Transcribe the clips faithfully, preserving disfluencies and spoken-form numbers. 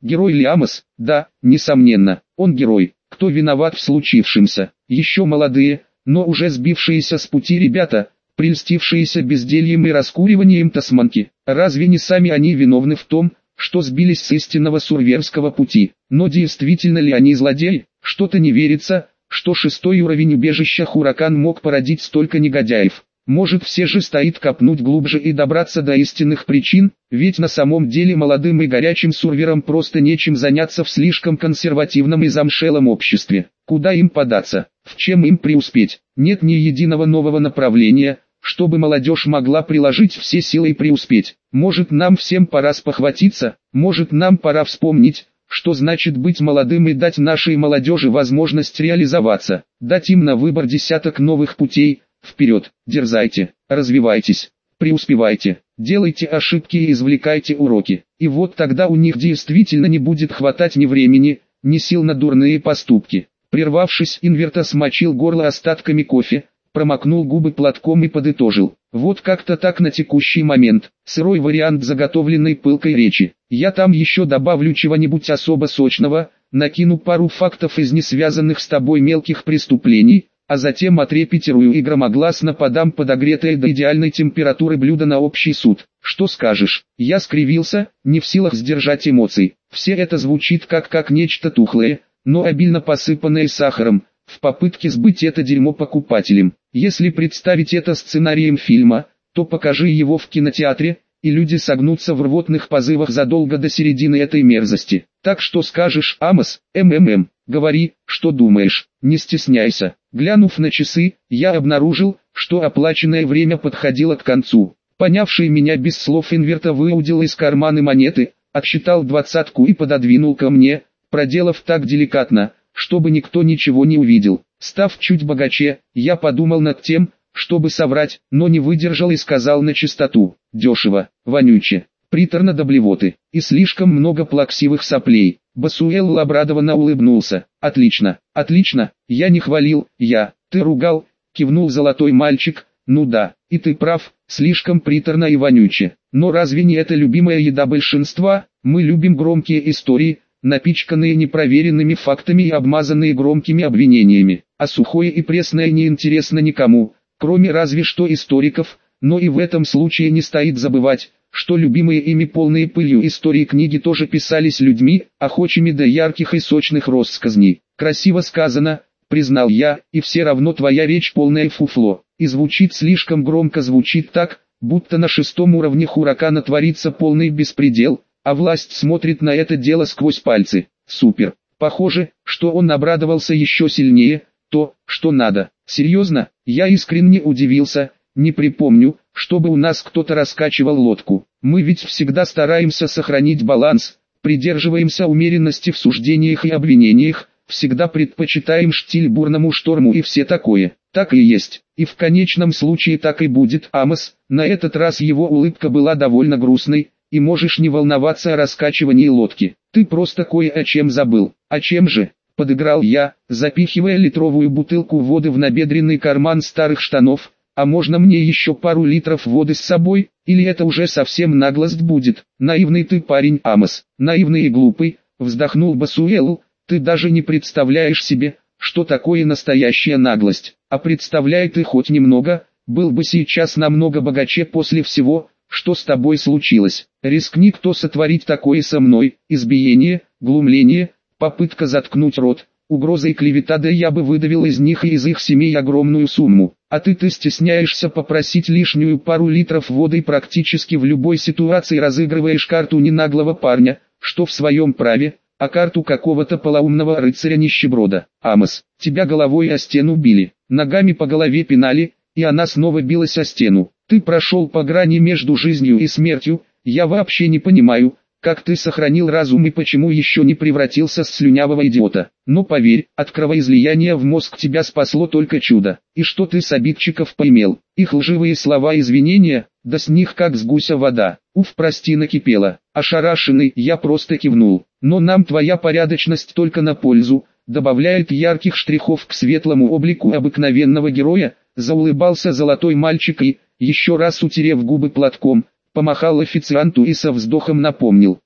Герой ли Амос? Да, несомненно, он герой. Кто виноват в случившемся? Еще молодые, но уже сбившиеся с пути ребята, прельстившиеся бездельем и раскуриванием тасманки. Разве не сами они виновны в том, что сбились с истинного сурверского пути? Но действительно ли они злодеи? Что-то не верится, что шестой уровень убежища Хуракан мог породить столько негодяев. Может, все же стоит копнуть глубже и добраться до истинных причин, ведь на самом деле молодым и горячим сурверам просто нечем заняться в слишком консервативном и замшелом обществе. Куда им податься? В чем им преуспеть? Нет ни единого нового направления, чтобы молодежь могла приложить все силы и преуспеть. Может, нам всем пора спохватиться, может, нам пора вспомнить, что значит быть молодым, и дать нашей молодежи возможность реализоваться, дать им на выбор десяток новых путей. Вперед, дерзайте, развивайтесь, преуспевайте, делайте ошибки и извлекайте уроки. И вот тогда у них действительно не будет хватать ни времени, ни сил на дурные поступки. Прервавшись, Инверта смочил горло остатками кофе, промокнул губы платком и подытожил. Вот как-то так на текущий момент, сырой вариант заготовленной пылкой речи. Я там еще добавлю чего-нибудь особо сочного, накину пару фактов из несвязанных с тобой мелких преступлений, а затем отрепетирую и громогласно подам подогретое до идеальной температуры блюдо на общий суд. Что скажешь? Я скривился, не в силах сдержать эмоций. Все это звучит как как нечто тухлое, но обильно посыпанное сахаром, в попытке сбыть это дерьмо покупателям. Если представить это сценарием фильма, то покажи его в кинотеатре, и люди согнутся в рвотных позывах задолго до середины этой мерзости. Так что скажешь, Амос? МММ, говори, что думаешь, не стесняйся. Глянув на часы, я обнаружил, что оплаченное время подходило к концу. Понявший меня без слов Инверта выудил из кармана монеты, отсчитал двадцатку и пододвинул ко мне, проделав так деликатно, чтобы никто ничего не увидел. Став чуть богаче, я подумал над тем, чтобы соврать, но не выдержал и сказал начистоту: дешево, вонюче, приторно до блевоты, и слишком много плаксивых соплей. Басуэлл обрадованно улыбнулся. Отлично, отлично, я не хвалил, я, ты ругал, кивнул золотой мальчик. Ну да, и ты прав, слишком приторно и вонюче. Но разве не это любимая еда большинства? Мы любим громкие истории, напичканные непроверенными фактами и обмазанные громкими обвинениями. А сухое и пресное не интересно никому, кроме разве что историков, но и в этом случае не стоит забывать, что любимые ими полные пылью истории книги тоже писались людьми, охочими до ярких и сочных россказней. Красиво сказано, признал я, и все равно твоя речь полное фуфло, и звучит слишком громко, звучит так, будто на шестом уровне Хуракана творится полный беспредел, а власть смотрит на это дело сквозь пальцы. Супер. Похоже, что он обрадовался еще сильнее, то, что надо. Серьезно, я искренне удивился, не припомню, чтобы у нас кто-то раскачивал лодку. Мы ведь всегда стараемся сохранить баланс, придерживаемся умеренности в суждениях и обвинениях, всегда предпочитаем штиль бурному шторму и все такое. Так и есть, и в конечном случае так и будет, Амос. На этот раз его улыбка была довольно грустной, и можешь не волноваться о раскачивании лодки. Ты просто кое о чем забыл. О чем же? Подыграл я, запихивая литровую бутылку воды в набедренный карман старых штанов. А можно мне еще пару литров воды с собой, или это уже совсем наглость будет? Наивный ты парень, Амос, наивный и глупый, вздохнул Басуэлл. Ты даже не представляешь себе, что такое настоящая наглость. А представляй ты хоть немного, был бы сейчас намного богаче после всего, что с тобой случилось. Рискни кто сотворить такое со мной: избиение, глумление, попытка заткнуть рот, угроза и клевета, да я бы выдавил из них и из их семей огромную сумму. А ты ты стесняешься попросить лишнюю пару литров воды и практически в любой ситуации разыгрываешь карту не наглого парня, что в своем праве, а карту какого-то полоумного рыцаря-нищеброда. Амос, тебя головой о стену били, ногами по голове пинали, и она снова билась о стену. Ты прошел по грани между жизнью и смертью, я вообще не понимаю, как ты сохранил разум и почему еще не превратился в слюнявого идиота. Но поверь, от кровоизлияния в мозг тебя спасло только чудо. И что ты с обидчиков поимел? Их лживые слова извинения, да с них как с гуся вода. Уф, прости, накипело. Ошарашенный, я просто кивнул. Но нам твоя порядочность только на пользу, добавляет ярких штрихов к светлому облику обыкновенного героя, заулыбался золотой мальчик и, еще раз утерев губы платком, помахал официанту и со вздохом напомнил: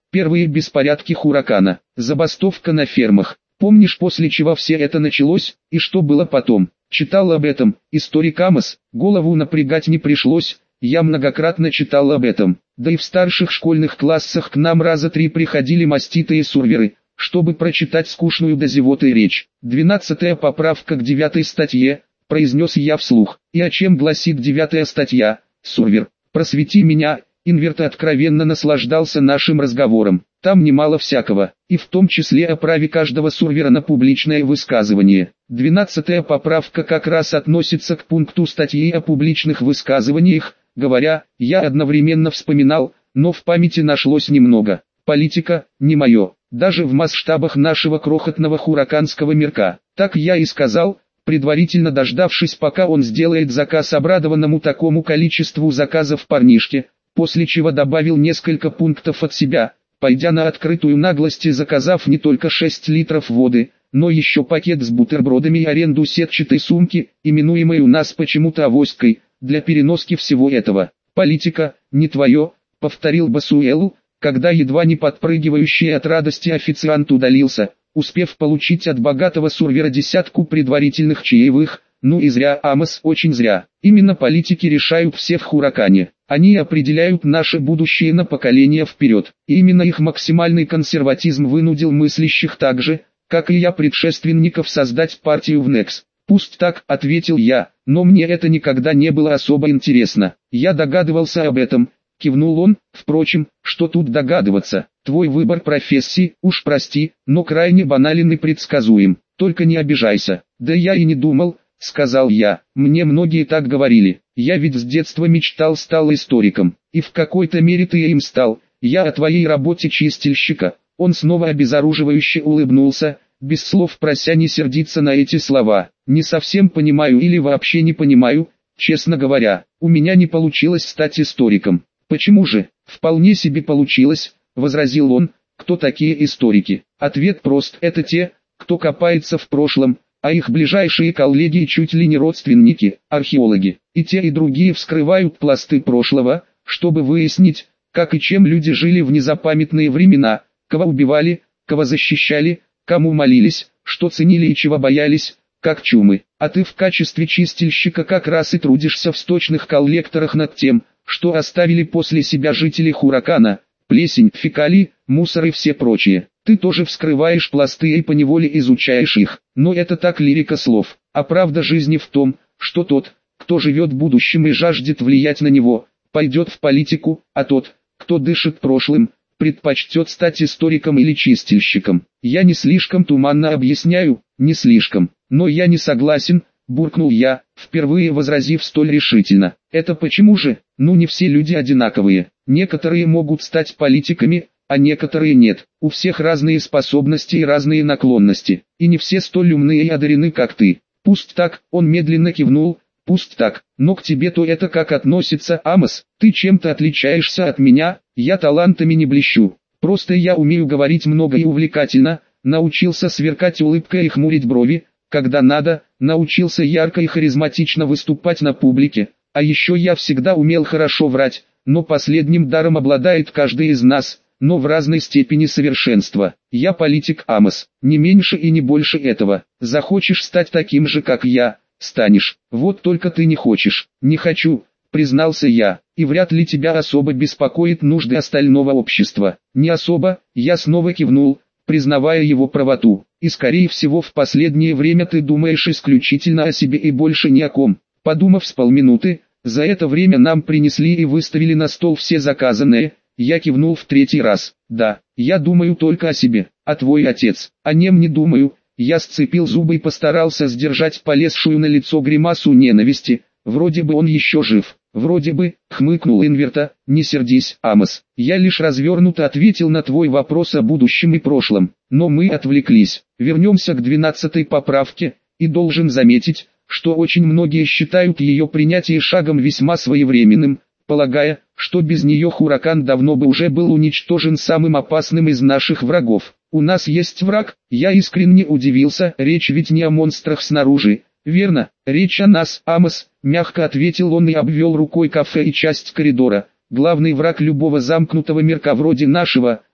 Первые беспорядки Хуракана, забастовка на фермах. Помнишь, после чего все это началось, и что было потом? Читал об этом, историк Амос, голову напрягать не пришлось, я многократно читал об этом. Да и в старших школьных классах к нам раза три приходили маститые сурверы, чтобы прочитать скучную до зевоты речь. Двенадцатая поправка к девятой статье, произнес я вслух. И о чем гласит девятая статья, сурвер? Просвети меня. Инверт откровенно наслаждался нашим разговором. Там немало всякого, и в том числе о праве каждого сурвера на публичное высказывание. Двенадцатая поправка как раз относится к пункту статьи о публичных высказываниях. Говоря, я одновременно вспоминал, но в памяти нашлось немного. Политика – не мое, даже в масштабах нашего крохотного хураканского мирка. Так я и сказал, предварительно дождавшись, пока он сделает заказ обрадованному такому количеству заказов парнишке, после чего добавил несколько пунктов от себя, пойдя на открытую наглость и заказав не только шесть литров воды, но еще пакет с бутербродами и аренду сетчатой сумки, именуемой у нас почему-то авоськой, для переноски всего этого. «Политика, не твое», — повторил Басуэлу, когда едва не подпрыгивающий от радости официант удалился, успев получить от богатого сурвера десятку предварительных чаевых. Ну и зря, Амос, очень зря. Именно политики решают все в Хуракане. Они определяют наше будущее на поколения вперед. И именно их максимальный консерватизм вынудил мыслящих так же, как и я, предшественников, создать партию в Некс. «Пусть так», — ответил я, — «но мне это никогда не было особо интересно». «Я догадывался об этом», — кивнул он. «Впрочем, что тут догадываться? Твой выбор профессии, уж прости, но крайне банален и предсказуем. Только не обижайся». «Да я и не думал», — сказал я, — «мне многие так говорили. Я ведь с детства мечтал стал историком, и в какой-то мере ты им стал. Я о твоей работе чистильщика». Он снова обезоруживающе улыбнулся, без слов прося не сердиться на эти слова. «Не совсем понимаю или вообще не понимаю, честно говоря. У меня не получилось стать историком». «Почему же? Вполне себе получилось», — возразил он. «Кто такие историки?» Ответ прост: это те, кто копается в прошлом, а их ближайшие коллеги и чуть ли не родственники, археологи. И те и другие вскрывают пласты прошлого, чтобы выяснить, как и чем люди жили в незапамятные времена, кого убивали, кого защищали, кому молились, что ценили и чего боялись, как чумы. А ты в качестве чистильщика как раз и трудишься в сточных коллекторах над тем, что оставили после себя жители Хуракана: плесень, фекалии, мусор и все прочее. Ты тоже вскрываешь пласты и поневоле изучаешь их. Но это так, лирика слов. А правда жизни в том, что тот, кто живет будущим и жаждет влиять на него, пойдет в политику, а тот, кто дышит прошлым, предпочтет стать историком или чистильщиком. Я не слишком туманно объясняю, не слишком, но я не согласен, буркнул я, впервые возразив столь решительно. Это почему же? Ну, не все люди одинаковые. Некоторые могут стать политиками, а некоторые нет. У всех разные способности и разные наклонности, и не все столь умные и одарены, как ты. Пусть так, он медленно кивнул. Пусть так, но к тебе-то это как относится, Амос? Ты чем-то отличаешься от меня? Я талантами не блещу. Просто я умею говорить много и увлекательно, научился сверкать улыбкой и хмурить брови, когда надо, научился ярко и харизматично выступать на публике. А еще я всегда умел хорошо врать, но последним даром обладает каждый из нас, но в разной степени совершенства. Я политик, Амос, не меньше и не больше этого. Захочешь стать таким же, как я? Станешь. Вот только ты не хочешь. Не хочу, признался я, и вряд ли тебя особо беспокоит нужды остального общества. Не особо, я снова кивнул, признавая его правоту. И скорее всего в последнее время ты думаешь исключительно о себе и больше ни о ком. Подумав с полминуты, за это время нам принесли и выставили на стол все заказанное. Я кивнул в третий раз. Да, я думаю только о себе. А твой отец? О нем не думаю. Я сцепил зубы и постарался сдержать полезшую на лицо гримасу ненависти. Вроде бы он еще жив. Вроде бы, хмыкнул Инверта. Не сердись, Амос. Я лишь развернуто ответил на твой вопрос о будущем и прошлом. Но мы отвлеклись. Вернемся к двенадцатой поправке. И должен заметить, что очень многие считают ее принятие шагом весьма своевременным, полагая, что без нее Хуракан давно бы уже был уничтожен самым опасным из наших врагов. У нас есть враг? Я искренне удивился, речь ведь не о монстрах снаружи. Верно, речь о нас, Амос, мягко ответил он и обвел рукой кафе и часть коридора. Главный враг любого замкнутого мирка вроде нашего,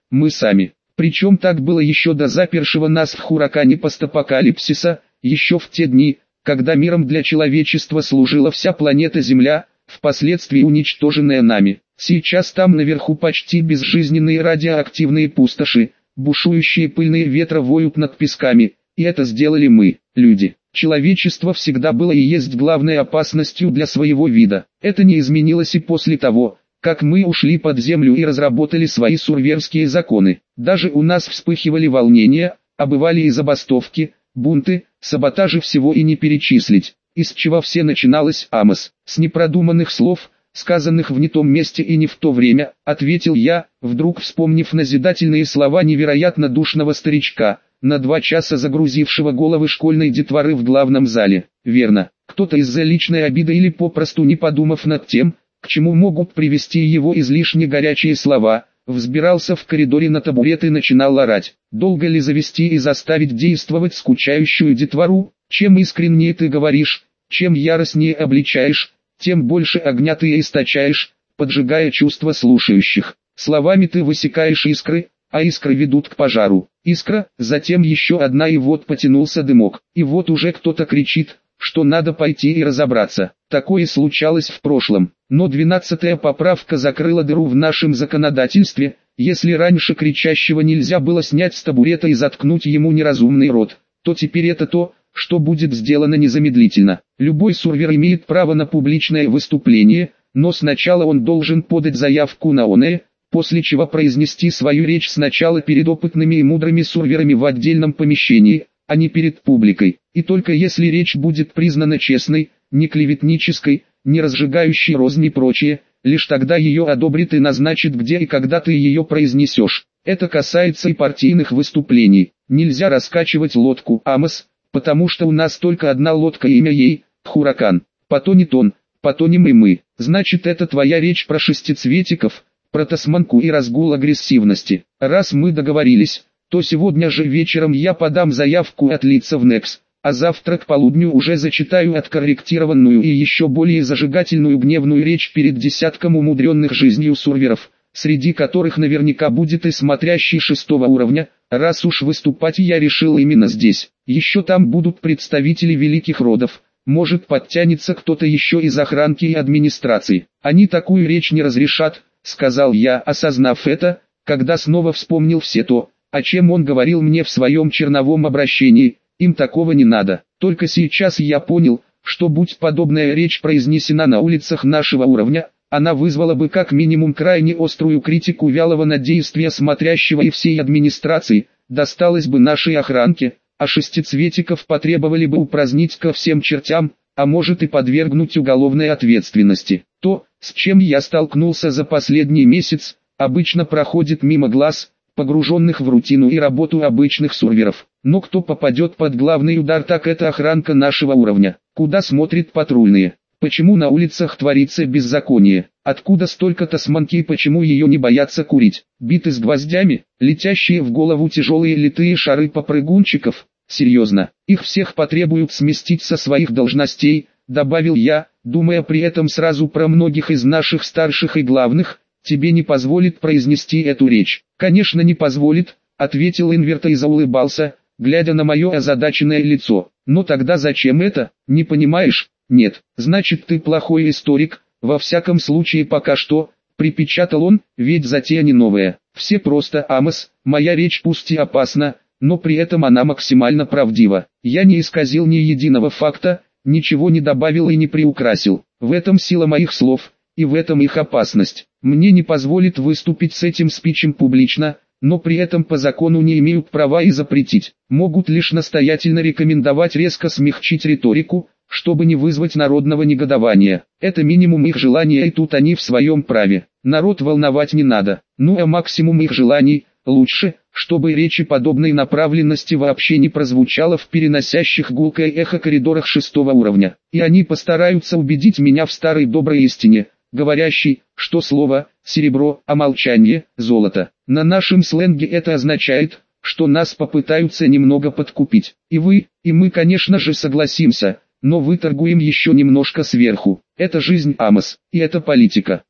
мы сами. Причем так было еще до запершего нас в Хуракане постапокалипсиса, еще в те дни, когда миром для человечества служила вся планета Земля, впоследствии уничтоженная нами. Сейчас там наверху почти безжизненные радиоактивные пустоши, бушующие пыльные ветра воют над песками, и это сделали мы, люди. Человечество всегда было и есть главной опасностью для своего вида. Это не изменилось и после того, как мы ушли под землю и разработали свои сурверские законы. Даже у нас вспыхивали волнения, а бывали и забастовки, бунты, саботажи, всего и не перечислить. Из чего все начиналось, Амос? С непродуманных слов, сказанных в не том месте и не в то время, ответил я, вдруг вспомнив назидательные слова невероятно душного старичка, на два часа загрузившего головы школьной детворы в главном зале. Верно, кто-то из-за личной обиды или попросту не подумав над тем, к чему могут привести его излишне горячие слова, взбирался в коридоре на табурет и начинал орать. Долго ли завести и заставить действовать скучающую детвору? Чем искреннее ты говоришь, чем яростнее обличаешь, тем больше огня ты источаешь, поджигая чувства слушающих. Словами ты высекаешь искры, а искры ведут к пожару. Искра, затем еще одна, и вот потянулся дымок. И вот уже кто-то кричит, что надо пойти и разобраться. Такое случалось в прошлом. Но двенадцатая поправка закрыла дыру в нашем законодательстве. Если раньше кричащего нельзя было снять с табурета и заткнуть ему неразумный рот, то теперь это то, что будет сделано незамедлительно. Любой сурвер имеет право на публичное выступление, но сначала он должен подать заявку на оное, после чего произнести свою речь сначала перед опытными и мудрыми сурверами в отдельном помещении, а не перед публикой. И только если речь будет признана честной, не клеветнической, не разжигающей рознь и прочее, лишь тогда ее одобрит и назначит, где и когда ты ее произнесешь. Это касается и партийных выступлений. Нельзя раскачивать лодку, Амос, потому что у нас только одна лодка, имя ей – Хуракан. Потонет он, потонем и мы. Значит, это твоя речь про шестицветиков, про тасманку и разгул агрессивности. Раз мы договорились, то сегодня же вечером я подам заявку отлиться в Некс, а завтра к полудню уже зачитаю откорректированную и еще более зажигательную гневную речь перед десятком умудренных жизнью сурверов, среди которых наверняка будет и смотрящий шестого уровня. Раз уж выступать я решил именно здесь, еще там будут представители великих родов, может подтянется кто-то еще из охранки и администрации. Они такую речь не разрешат, сказал я, осознав это, когда снова вспомнил все то, о чем он говорил мне в своем черновом обращении. Им такого не надо. Только сейчас я понял, что будь подобная речь произнесена на улицах нашего уровня, она вызвала бы как минимум крайне острую критику вялого на действия смотрящего и всей администрации, досталось бы нашей охранке, а шестицветиков потребовали бы упразднить ко всем чертям, а может и подвергнуть уголовной ответственности. То, с чем я столкнулся за последний месяц, обычно проходит мимо глаз, погруженных в рутину и работу обычных сурверов. Но кто попадет под главный удар, так это охранка нашего уровня. Куда смотрят патрульные? Почему на улицах творится беззаконие? Откуда столько тасманки и почему ее не боятся курить? Биты с гвоздями, летящие в голову тяжелые литые шары попрыгунчиков. Серьезно, их всех потребуют сместить со своих должностей, добавил я, думая при этом сразу про многих из наших старших и главных. Тебе не позволит произнести эту речь. Конечно не позволит, ответил Инверто и заулыбался, глядя на мое озадаченное лицо. Но тогда зачем это, не понимаешь? Нет, значит ты плохой историк, во всяком случае пока что, припечатал он, ведь затея не новая. Все просто, Амос, моя речь пусть и опасна, но при этом она максимально правдива. Я не исказил ни единого факта, ничего не добавил и не приукрасил. В этом сила моих слов, и в этом их опасность. Мне не позволит выступить с этим спичем публично, но при этом по закону не имеют права и запретить. Могут лишь настоятельно рекомендовать резко смягчить риторику, чтобы не вызвать народного негодования. Это минимум их желания, и тут они в своем праве. Народ волновать не надо. Ну а максимум их желаний, лучше, чтобы речи подобной направленности вообще не прозвучало в переносящих гулкое эхо коридорах шестого уровня. И они постараются убедить меня в старой доброй истине, говорящий, что слово «серебро», а молчание – золото. На нашем сленге это означает, что нас попытаются немного подкупить. И вы, и мы, конечно же, согласимся, но выторгуем еще немножко сверху. Это жизнь, Амос, и это политика.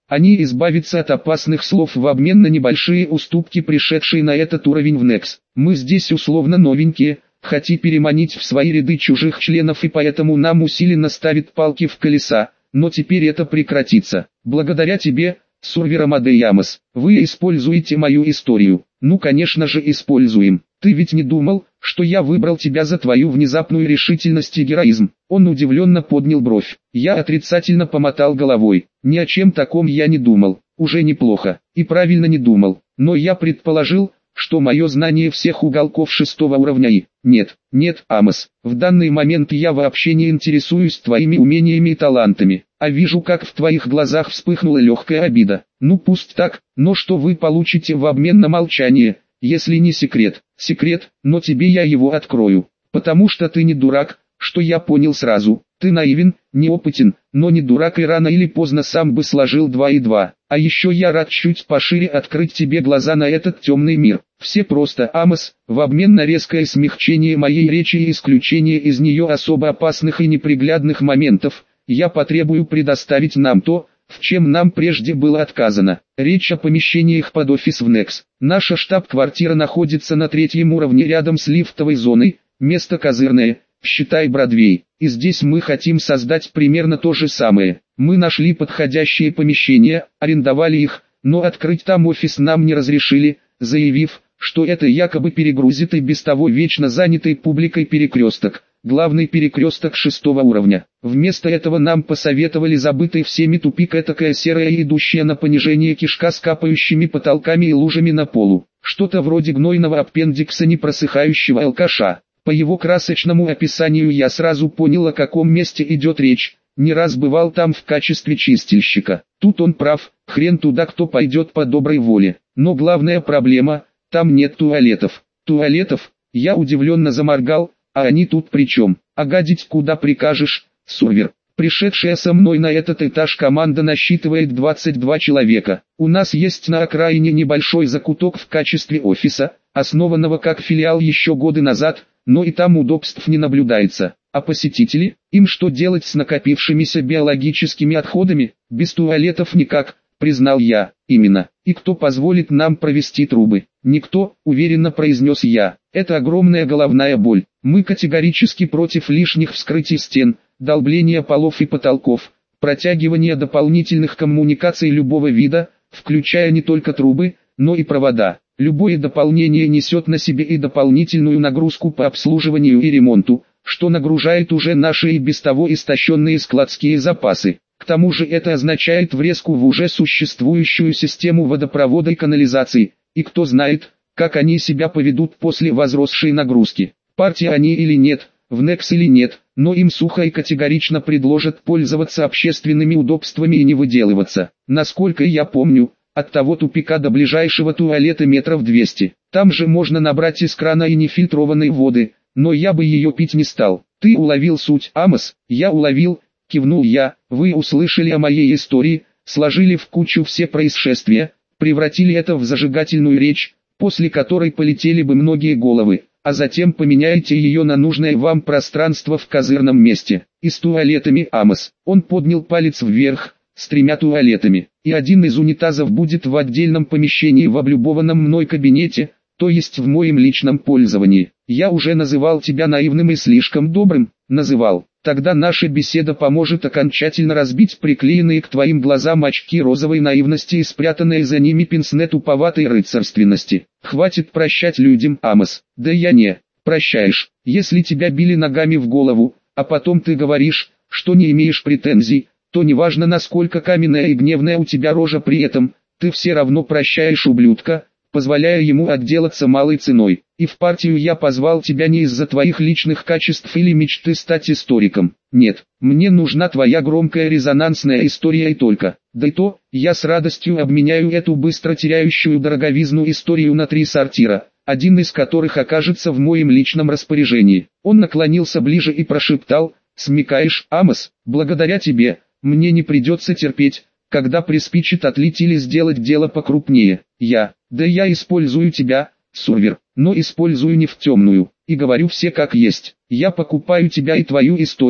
Они избавятся от опасных слов в обмен на небольшие уступки, пришедшие на этот уровень в Некс. Мы здесь условно новенькие, хотим переманить в свои ряды чужих членов, и поэтому нам усиленно ставят палки в колеса, но теперь это прекратится. Благодаря тебе, Сурвер Амадеямос, вы используете мою историю. Ну, конечно же, используем. Ты ведь не думал, что я выбрал тебя за твою внезапную решительность и героизм? Он удивленно поднял бровь. Я отрицательно помотал головой. Ни о чем таком я не думал. Уже неплохо. И правильно не думал. Но я предположил, что мое знание всех уголков шестого уровня и... Нет, нет, Амос, в данный момент я вообще не интересуюсь твоими умениями и талантами, а вижу, как в твоих глазах вспыхнула легкая обида. Ну пусть так, но что вы получите в обмен на молчание, если не секрет? Секрет, но тебе я его открою, потому что ты не дурак, что я понял сразу. Ты наивен, неопытен, но не дурак, и рано или поздно сам бы сложил два и два. А еще я рад чуть пошире открыть тебе глаза на этот темный мир. Все просто, Амос, в обмен на резкое смягчение моей речи и исключение из нее особо опасных и неприглядных моментов, я потребую предоставить нам то, в чем нам прежде было отказано. Речь о помещениях под офис в Некс. Наша штаб-квартира находится на третьем уровне рядом с лифтовой зоной, место козырное, считай Бродвей. И здесь мы хотим создать примерно то же самое. Мы нашли подходящие помещения, арендовали их, но открыть там офис нам не разрешили, заявив, что это якобы перегрузит и без того вечно занятый публикой перекресток, главный перекресток шестого уровня. Вместо этого нам посоветовали забытый всеми тупик, этакая серая и идущая на понижение кишка с капающими потолками и лужами на полу. Что-то вроде гнойного аппендикса непросыхающего алкаша. По его красочному описанию я сразу понял, о каком месте идет речь. Не раз бывал там в качестве чистильщика. Тут он прав, хрен туда кто пойдет по доброй воле. Но главная проблема, там нет туалетов. Туалетов? Я удивленно заморгал, а они тут при чем? А гадить куда прикажешь, Сурвер? Пришедшая со мной на этот этаж команда насчитывает двадцать два человека. У нас есть на окраине небольшой закуток в качестве офиса, основанного как филиал еще годы назад, но и там удобств не наблюдается. А посетители? Им что делать с накопившимися биологическими отходами? Без туалетов никак, признал я. Именно. И кто позволит нам провести трубы? Никто, уверенно произнес я. Это огромная головная боль. Мы категорически против лишних вскрытий стен, долбления полов и потолков, протягивания дополнительных коммуникаций любого вида, включая не только трубы, но и провода. Любое дополнение несет на себе и дополнительную нагрузку по обслуживанию и ремонту, что нагружает уже наши и без того истощенные складские запасы. К тому же это означает врезку в уже существующую систему водопровода и канализации, и кто знает, как они себя поведут после возросшей нагрузки. Партия они или нет, в Некс или нет, но им сухо и категорично предложат пользоваться общественными удобствами и не выделываться. Насколько я помню, от того тупика до ближайшего туалета метров двести. Там же можно набрать из крана и нефильтрованной воды, но я бы ее пить не стал. Ты уловил суть, Амос? Я уловил, кивнул я. Вы услышали о моей истории, сложили в кучу все происшествия, превратили это в зажигательную речь, после которой полетели бы многие головы, а затем поменяете ее на нужное вам пространство в козырном месте. И с туалетами, Амос. Он поднял палец вверх, с тремя туалетами, и один из унитазов будет в отдельном помещении в облюбованном мной кабинете, то есть в моем личном пользовании. Я уже называл тебя наивным и слишком добрым, называл. Тогда наша беседа поможет окончательно разбить приклеенные к твоим глазам очки розовой наивности и спрятанные за ними пенсне туповатой рыцарственности. Хватит прощать людям, Амос. Да я не прощаешь, если тебя били ногами в голову, а потом ты говоришь, что не имеешь претензий, то неважно насколько каменная и гневная у тебя рожа при этом, ты все равно прощаешь ублюдка, позволяя ему отделаться малой ценой. И в партию я позвал тебя не из-за твоих личных качеств или мечты стать историком. Нет, мне нужна твоя громкая резонансная история и только. Да и то, я с радостью обменяю эту быстро теряющую дороговизну историю на три сортира, один из которых окажется в моем личном распоряжении. Он наклонился ближе и прошептал: «Смекаешь, Амос, благодаря тебе, мне не придется терпеть, когда приспичит отлить или сделать дело покрупнее. Я, да я использую тебя, Сурвер, но использую не в темную, и говорю все как есть. Я покупаю тебя и твою историю,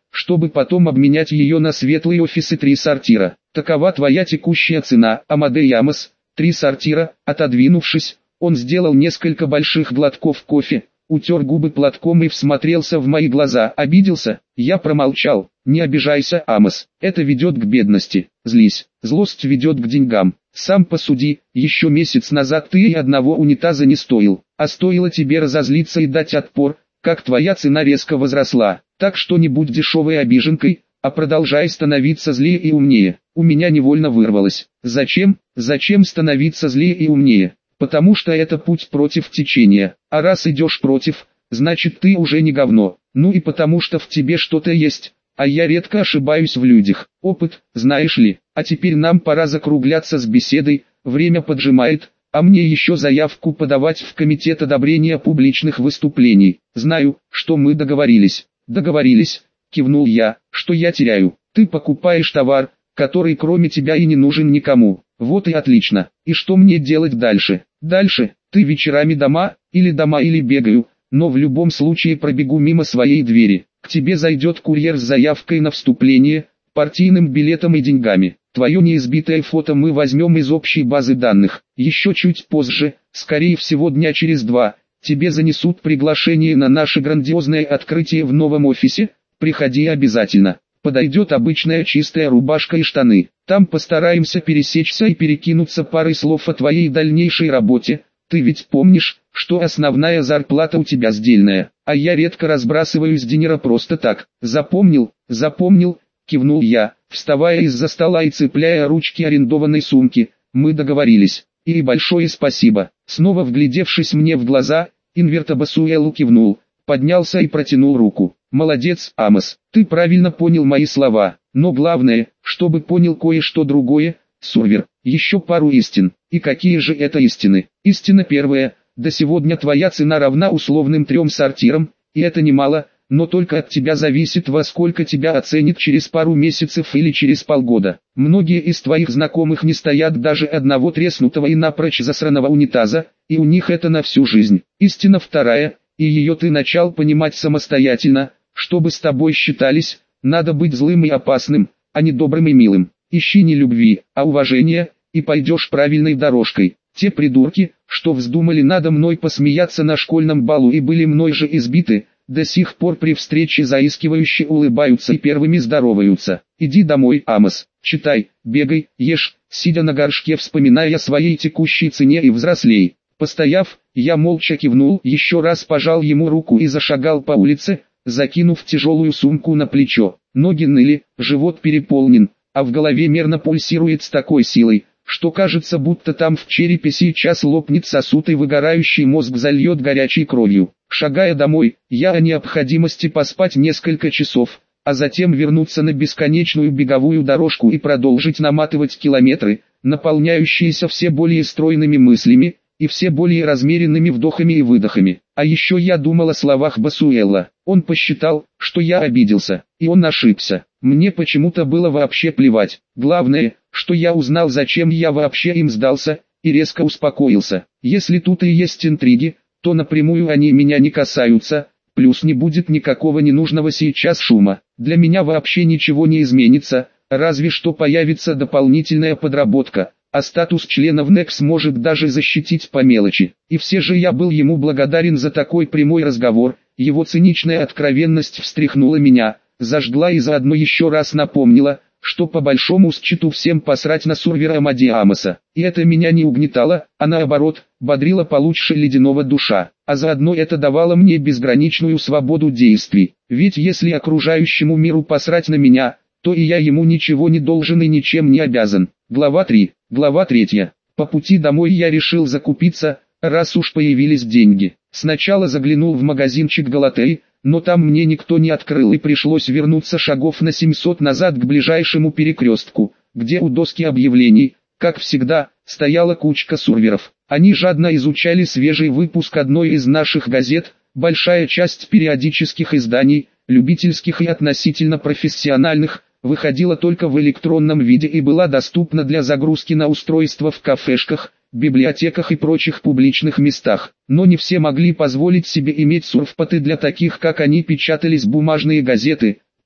чтобы потом обменять ее на светлые офисы три сортира. Такова твоя текущая цена, Амадей Амос. Три сортира. Отодвинувшись, он сделал несколько больших глотков кофе, утер губы платком и всмотрелся в мои глаза. Обиделся? Я промолчал. Не обижайся, Амос, это ведет к бедности. Злись, злость ведет к деньгам. Сам посуди, еще месяц назад ты и одного унитаза не стоил, а стоило тебе разозлиться и дать отпор, как твоя цена резко возросла. Так что не будь дешевой обиженкой, а продолжай становиться злее и умнее. У меня невольно вырвалось. Зачем? Зачем становиться злее и умнее? Потому что это путь против течения. А раз идешь против, значит ты уже не говно. Ну и потому что в тебе что-то есть. А я редко ошибаюсь в людях. Опыт, знаешь ли. А теперь нам пора закругляться с беседой. Время поджимает, а мне еще заявку подавать в комитет одобрения публичных выступлений. Знаю, что мы договорились. Договорились, кивнул я. Что я теряю? Ты покупаешь товар, который кроме тебя и не нужен никому. Вот и отлично. И что мне делать дальше? Дальше, ты вечерами дома, или дома или бегаю, но в любом случае пробегу мимо своей двери. К тебе зайдет курьер с заявкой на вступление, партийным билетом и деньгами. Твое неизбитое фото мы возьмем из общей базы данных. Еще чуть позже, скорее всего дня через два, тебе занесут приглашение на наше грандиозное открытие в новом офисе. Приходи обязательно. Подойдет обычная чистая рубашка и штаны. Там постараемся пересечься и перекинуться парой слов о твоей дальнейшей работе. Ты ведь помнишь, что основная зарплата у тебя сдельная, а я редко разбрасываюсь деньги просто так. Запомнил, запомнил, кивнул я, вставая из-за стола и цепляя ручки арендованной сумки. Мы договорились. И большое спасибо. Снова вглядевшись мне в глаза, Инверто Басуэлу кивнул, поднялся и протянул руку. Молодец, Амос, ты правильно понял мои слова, но главное, чтобы понял кое-что другое, Сурвер, еще пару истин. И какие же это истины? Истина первая, до сегодня твоя цена равна условным трем сортирам, и это немало, но только от тебя зависит, во сколько тебя оценит через пару месяцев или через полгода. Многие из твоих знакомых не стоят даже одного треснутого и напрочь засраного унитаза, и у них это на всю жизнь. Истина вторая, и ее ты начал понимать самостоятельно, чтобы с тобой считались, надо быть злым и опасным, а не добрым и милым. Ищи не любви, а уважения, и пойдешь правильной дорожкой. Те придурки, что вздумали надо мной посмеяться на школьном балу и были мной же избиты, до сих пор при встрече заискивающе улыбаются и первыми здороваются. Иди домой, Амос, читай, бегай, ешь, сидя на горшке вспоминая о своей текущей цене и взрослей. Постояв, я молча кивнул, еще раз пожал ему руку и зашагал по улице, закинув тяжелую сумку на плечо. Ноги ныли, живот переполнен, а в голове мерно пульсирует с такой силой, что кажется, будто там в черепе сейчас лопнет сосуд и выгорающий мозг зальет горячей кровью. Шагая домой, я о необходимости поспать несколько часов, а затем вернуться на бесконечную беговую дорожку и продолжить наматывать километры, наполняющиеся все более стройными мыслями и все более размеренными вдохами и выдохами. А еще я думал о словах Басуэла. Он посчитал, что я обиделся, и он ошибся. Мне почему-то было вообще плевать. Главное, что я узнал, зачем я вообще им сдался, и резко успокоился. Если тут и есть интриги, то напрямую они меня не касаются, плюс не будет никакого ненужного сейчас шума. Для меня вообще ничего не изменится, разве что появится дополнительная подработка, а статус члена в Некс может даже защитить по мелочи. И все же я был ему благодарен за такой прямой разговор, его циничная откровенность встряхнула меня, зажгла и заодно еще раз напомнила, что по большому счету всем посрать на Сурвера Амадея Амоса. И это меня не угнетало, а наоборот, бодрило получше ледяного душа. А заодно это давало мне безграничную свободу действий. Ведь если окружающему миру посрать на меня, то и я ему ничего не должен и ничем не обязан. Глава три. Глава третья. По пути домой я решил закупиться, раз уж появились деньги. Сначала заглянул в магазинчик Галатеи, но там мне никто не открыл и пришлось вернуться шагов на семьсот назад к ближайшему перекрестку, где у доски объявлений, как всегда, стояла кучка сурверов. Они жадно изучали свежий выпуск одной из наших газет, большая часть периодических изданий, любительских и относительно профессиональных, выходила только в электронном виде и была доступна для загрузки на устройства в кафешках, библиотеках и прочих публичных местах. Но не все могли позволить себе иметь сурфпоты, для таких как они печатались бумажные газеты,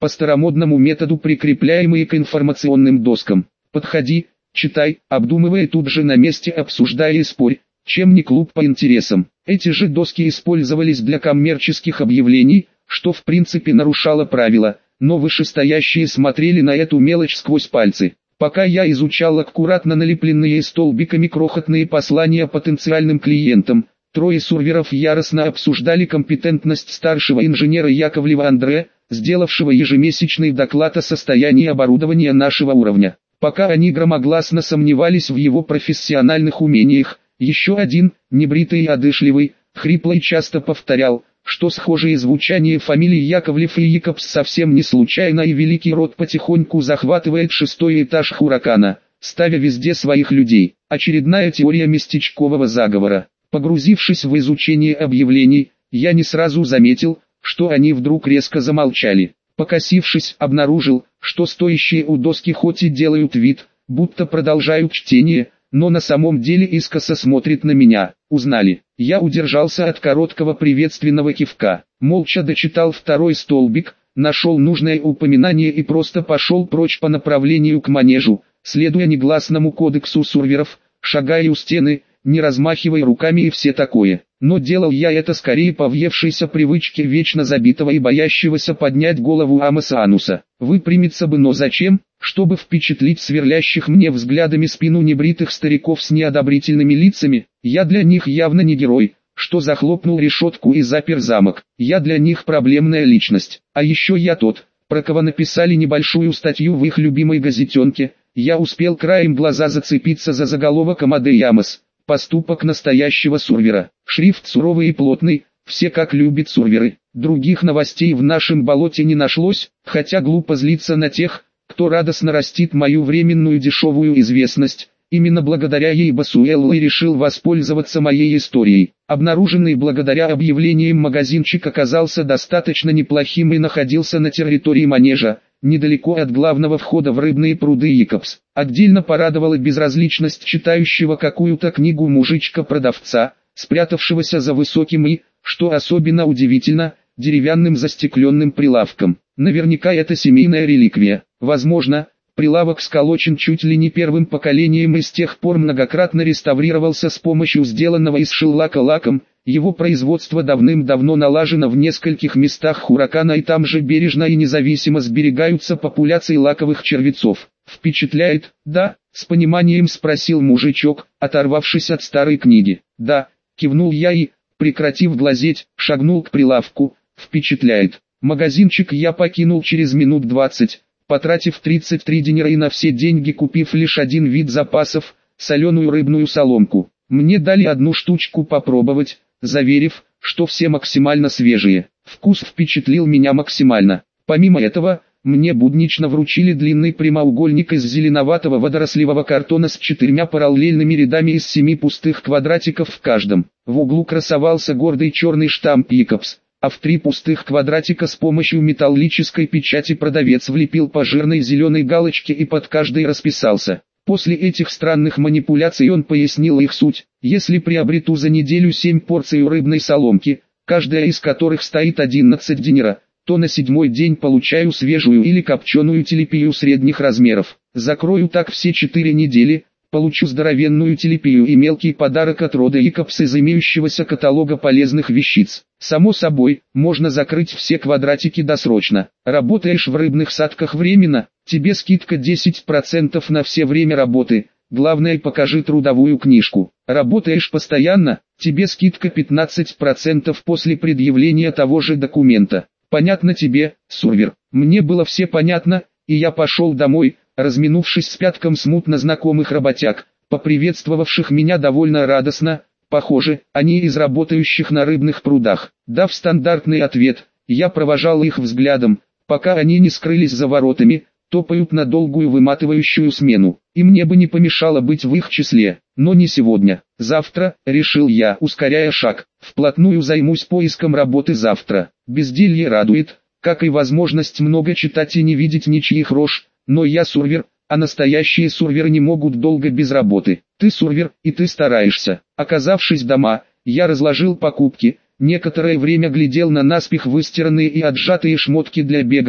по старомодному методу прикрепляемые к информационным доскам. Подходи, читай, обдумывай тут же на месте, обсуждая и спорь, чем не клуб по интересам. Эти же доски использовались для коммерческих объявлений, что в принципе нарушало правила, но вышестоящие смотрели на эту мелочь сквозь пальцы. Пока я изучал аккуратно налепленные столбиками крохотные послания потенциальным клиентам, трое сурверов яростно обсуждали компетентность старшего инженера Яковлева Андре, сделавшего ежемесячный доклад о состоянии оборудования нашего уровня. Пока они громогласно сомневались в его профессиональных умениях, еще один, небритый и одышливый, хрипло и часто повторял, что схожее звучание фамилий Яковлев и Якобс совсем не случайно, и великий род потихоньку захватывает шестой этаж Хуракана, ставя везде своих людей. Очередная теория местечкового заговора. Погрузившись в изучение объявлений, я не сразу заметил, что они вдруг резко замолчали. Покосившись, обнаружил, что стоящие у доски хоть и делают вид, будто продолжают чтение, но на самом деле искоса смотрит на меня. Узнали. Я удержался от короткого приветственного кивка. Молча дочитал второй столбик, нашел нужное упоминание и просто пошел прочь по направлению к манежу, следуя негласному кодексу сурверов, шагая у стены, не размахивая руками и все такое. Но делал я это скорее по въевшейся привычке вечно забитого и боящегося поднять голову Амоса Ануса. Выпрямиться бы, но зачем? Чтобы впечатлить сверлящих мне взглядами спину небритых стариков с неодобрительными лицами. Я для них явно не герой, что захлопнул решетку и запер замок. Я для них проблемная личность. А еще я тот, про кого написали небольшую статью в их любимой газетенке. Я успел краем глаза зацепиться за заголовок Амадей Амос. Поступок настоящего сурвера. Шрифт суровый и плотный, все как любят сурверы. Других новостей в нашем болоте не нашлось, хотя глупо злиться на тех, кто радостно растит мою временную дешевую известность. Именно благодаря ей Басуэллой решил воспользоваться моей историей. Обнаруженный благодаря объявлениям магазинчик оказался достаточно неплохим и находился на территории манежа, недалеко от главного входа в рыбные пруды Якобс. Отдельно порадовала безразличность читающего какую-то книгу мужичка-продавца, спрятавшегося за высоким и, что особенно удивительно, деревянным застекленным прилавком. Наверняка это семейная реликвия. Возможно, прилавок сколочен чуть ли не первым поколением и с тех пор многократно реставрировался с помощью сделанного из шеллака лаком. Его производство давным-давно налажено в нескольких местах Хуракана, и там же бережно и независимо сберегаются популяции лаковых червецов. «Впечатляет, да?» — с пониманием спросил мужичок, оторвавшись от старой книги. «Да», — кивнул я и, прекратив глазеть, шагнул к прилавку. «Впечатляет». Магазинчик я покинул через минут двадцать, потратив тридцать три динера и на все деньги купив лишь один вид запасов — соленую рыбную соломку. Мне дали одну штучку попробовать, заверив, что все максимально свежие. Вкус впечатлил меня максимально. Помимо этого, мне буднично вручили длинный прямоугольник из зеленоватого водорослевого картона с четырьмя параллельными рядами из семи пустых квадратиков в каждом. В углу красовался гордый черный штамп Якобс, а в три пустых квадратика с помощью металлической печати продавец влепил по жирной зеленой галочке и под каждой расписался. После этих странных манипуляций он пояснил их суть. Если приобрету за неделю семь порций рыбной соломки, каждая из которых стоит одиннадцать динера, то на седьмой день получаю свежую или копченую телепию средних размеров. Закрою так все четыре недели, получу здоровенную телепию и мелкий подарок от рода Якобс из имеющегося каталога полезных вещиц. Само собой, можно закрыть все квадратики досрочно. Работаешь в рыбных садках временно, тебе скидка десять процентов на все время работы, главное покажи трудовую книжку. Работаешь постоянно, тебе скидка пятнадцать процентов после предъявления того же документа. Понятно тебе, сурвер? Мне было все понятно, и я пошел домой, разминувшись с пятком смутно знакомых работяг, поприветствовавших меня довольно радостно. Похоже, они из работающих на рыбных прудах. Дав стандартный ответ, я провожал их взглядом, пока они не скрылись за воротами, топают на долгую выматывающую смену. И мне бы не помешало быть в их числе, но не сегодня. Завтра, решил я, ускоряя шаг, вплотную займусь поиском работы завтра. Безделье радует, как и возможность много читать и не видеть ничьих рож, но я сурвер, а настоящие сурверы не могут долго без работы. Ты сурвер, и ты стараешься. Оказавшись дома, я разложил покупки, некоторое время глядел на наспех выстиранные и отжатые шмотки для бега,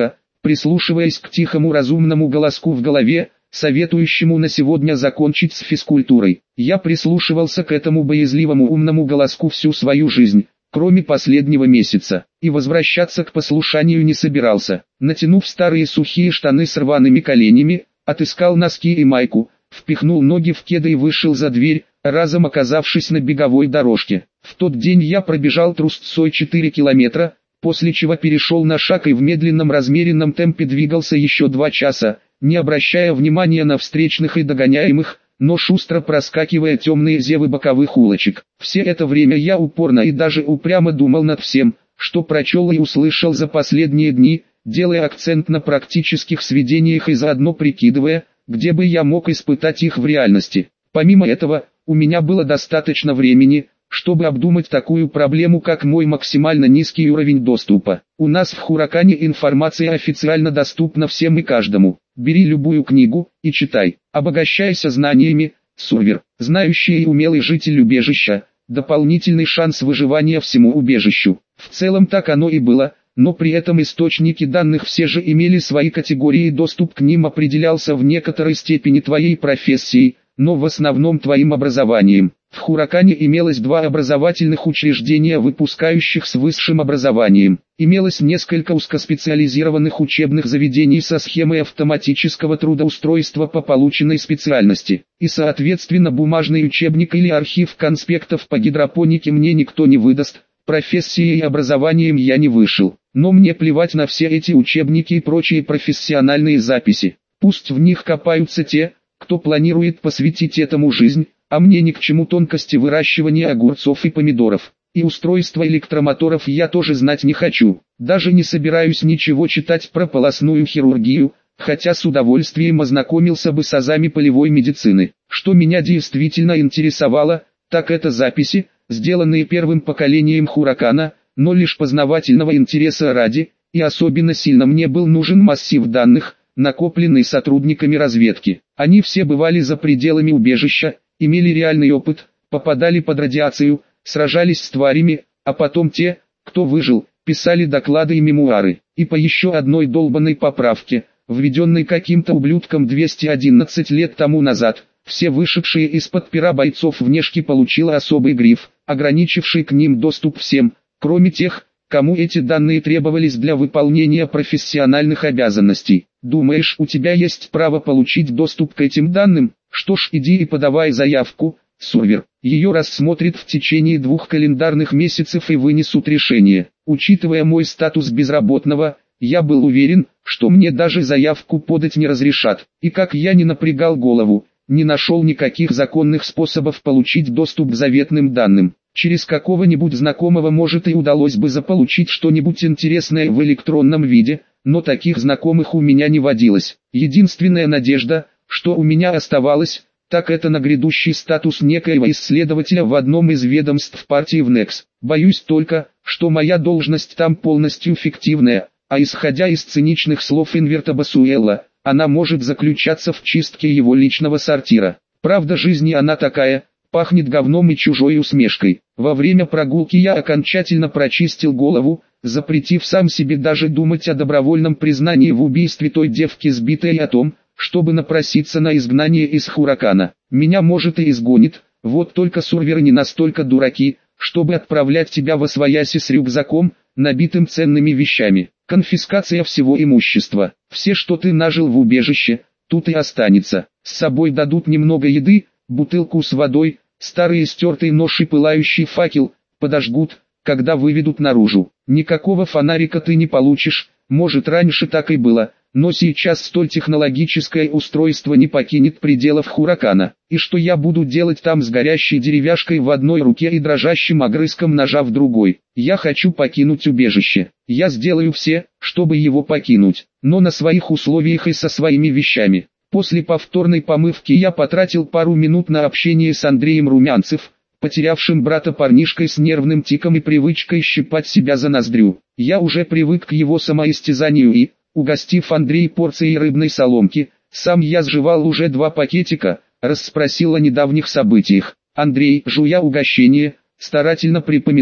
прислушиваясь к тихому разумному голоску в голове, советующему на сегодня закончить с физкультурой. Я прислушивался к этому боязливому умному голоску всю свою жизнь, кроме последнего месяца, и возвращаться к послушанию не собирался. Натянув старые сухие штаны с рваными коленями, отыскал носки и майку, впихнул ноги в кеды и вышел за дверь, разом оказавшись на беговой дорожке. В тот день я пробежал трусцой четыре километра, после чего перешел на шаг и в медленном размеренном темпе двигался еще два часа, не обращая внимания на встречных и догоняемых, но шустро проскакивая темные зевы боковых улочек. Все это время я упорно и даже упрямо думал над всем, что прочел и услышал за последние дни, делая акцент на практических сведениях и заодно прикидывая, где бы я мог испытать их в реальности. Помимо этого, у меня было достаточно времени, чтобы обдумать такую проблему, как мой максимально низкий уровень доступа. У нас в Хуракане информация официально доступна всем и каждому. Бери любую книгу и читай. Обогащайся знаниями. Сурвер, знающий и умелый житель убежища, дополнительный шанс выживания всему убежищу. В целом так оно и было, но при этом источники данных все же имели свои категории и доступ к ним определялся в некоторой степени твоей профессией, но в основном твоим образованием. В Хуракане имелось два образовательных учреждения, выпускающих с высшим образованием. Имелось несколько узкоспециализированных учебных заведений со схемой автоматического трудоустройства по полученной специальности. И соответственно бумажный учебник или архив конспектов по гидропонике мне никто не выдаст, профессией и образованием я не вышел. Но мне плевать на все эти учебники и прочие профессиональные записи. Пусть в них копаются те, кто планирует посвятить этому жизнь, а мне ни к чему тонкости выращивания огурцов и помидоров. И устройства электромоторов я тоже знать не хочу. Даже не собираюсь ничего читать про полостную хирургию, хотя с удовольствием ознакомился бы с азами полевой медицины. Что меня действительно интересовало, так это записи, сделанные первым поколением Хуракана, но лишь познавательного интереса ради, и особенно сильно мне был нужен массив данных, накопленный сотрудниками разведки. Они все бывали за пределами убежища, имели реальный опыт, попадали под радиацию, сражались с тварями, а потом те, кто выжил, писали доклады и мемуары. И по еще одной долбанной поправке, введенной каким-то ублюдком двести одиннадцать лет тому назад, все вышедшие из-под пера бойцов внешки получило особый гриф, ограничивший к ним доступ всем, кроме тех, кому эти данные требовались для выполнения профессиональных обязанностей. Думаешь, у тебя есть право получить доступ к этим данным? Что ж, иди и подавай заявку, Сурвер. Ее рассмотрят в течение двух календарных месяцев и вынесут решение. Учитывая мой статус безработного, я был уверен, что мне даже заявку подать не разрешат. И как я не напрягал голову, не нашел никаких законных способов получить доступ к заветным данным. Через какого-нибудь знакомого может и удалось бы заполучить что-нибудь интересное в электронном виде, но таких знакомых у меня не водилось. Единственная надежда, что у меня оставалось, так это на грядущий статус некоего исследователя в одном из ведомств партии в Некс. Боюсь только, что моя должность там полностью фиктивная, а исходя из циничных слов Инверта Басуэлла, она может заключаться в чистке его личного сортира. Правда жизни она такая, пахнет говном и чужой усмешкой. Во время прогулки я окончательно прочистил голову, запретив сам себе даже думать о добровольном признании в убийстве той девки сбитой и о том, чтобы напроситься на изгнание из Хуракана. Меня может и изгонит, вот только сурверы не настолько дураки, чтобы отправлять тебя во свояси с рюкзаком, набитым ценными вещами. Конфискация всего имущества. Все, что ты нажил в убежище, тут и останется. С собой дадут немного еды, бутылку с водой, старый стертый нож и пылающий факел, подожгут, когда выведут наружу. Никакого фонарика ты не получишь, может раньше так и было, но сейчас столь технологическое устройство не покинет пределов Хуракана. И что я буду делать там с горящей деревяшкой в одной руке и дрожащим огрызком ножа в другой? Я хочу покинуть убежище. Я сделаю все, чтобы его покинуть, но на своих условиях и со своими вещами. После повторной помывки я потратил пару минут на общение с Андреем Румянцев, потерявшим брата парнишкой с нервным тиком и привычкой щипать себя за ноздрю. Я уже привык к его самоистязанию и, угостив Андрея порцией рыбной соломки, сам я сживал уже два пакетика, расспросил о недавних событиях. Андрей, жуя угощение, старательно припоминал,